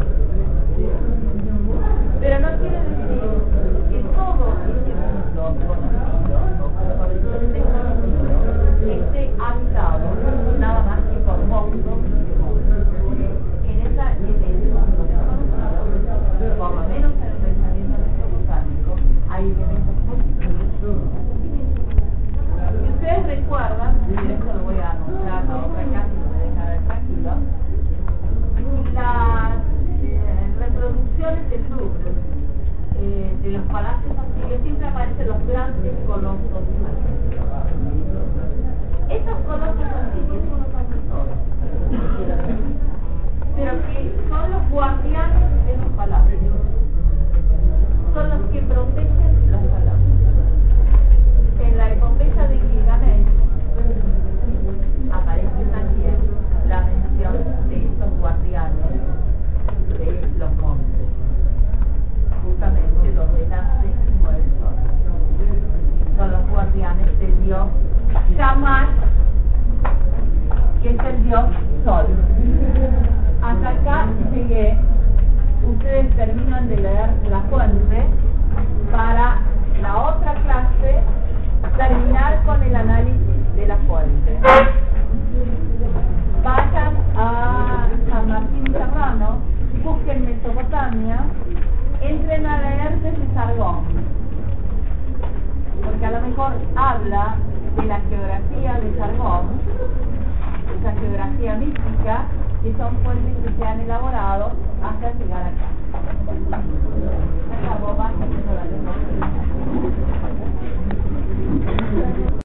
Pero no quiere decir que todo este mundo conocido, o por decirlo desconocido, esté habitado nada más que por monstruos y demonios. En esa, en ese mundo desconocido, por lo menos en el pensamiento mesopotámico, hay elementos positivos. Si ustedes recuerdan, y esto lo voy a mostrar a otra casa y me dejan ver tranquilo, las eh, reproducciones del Louvre, eh, de los palacios antiguos, siempre aparecen los grandes colosos antiguos. Esos colosos antiguos no son tesoros, pero que son los guardianes de los palacios, son los que protegen los palacios. En la epopeya de Gilgamesh aparece también la mención de estos guardianes de los montes, justamente donde nace y muere el sol. Son los guardianes del dios Shamash, que es el dios sol. Hasta acá llegué. Ustedes terminan de leer la fuente para la otra clase terminar con el análisis de la fuente. Vayan a San Martín Serrano, busquen Mesopotamia, entren a leer desde Sargón, porque a lo mejor habla de la geografía de Sargón, esa geografía mística, que son fuentes que se han elaborado hasta llegar acá. Acabó, basta, que no la tengo.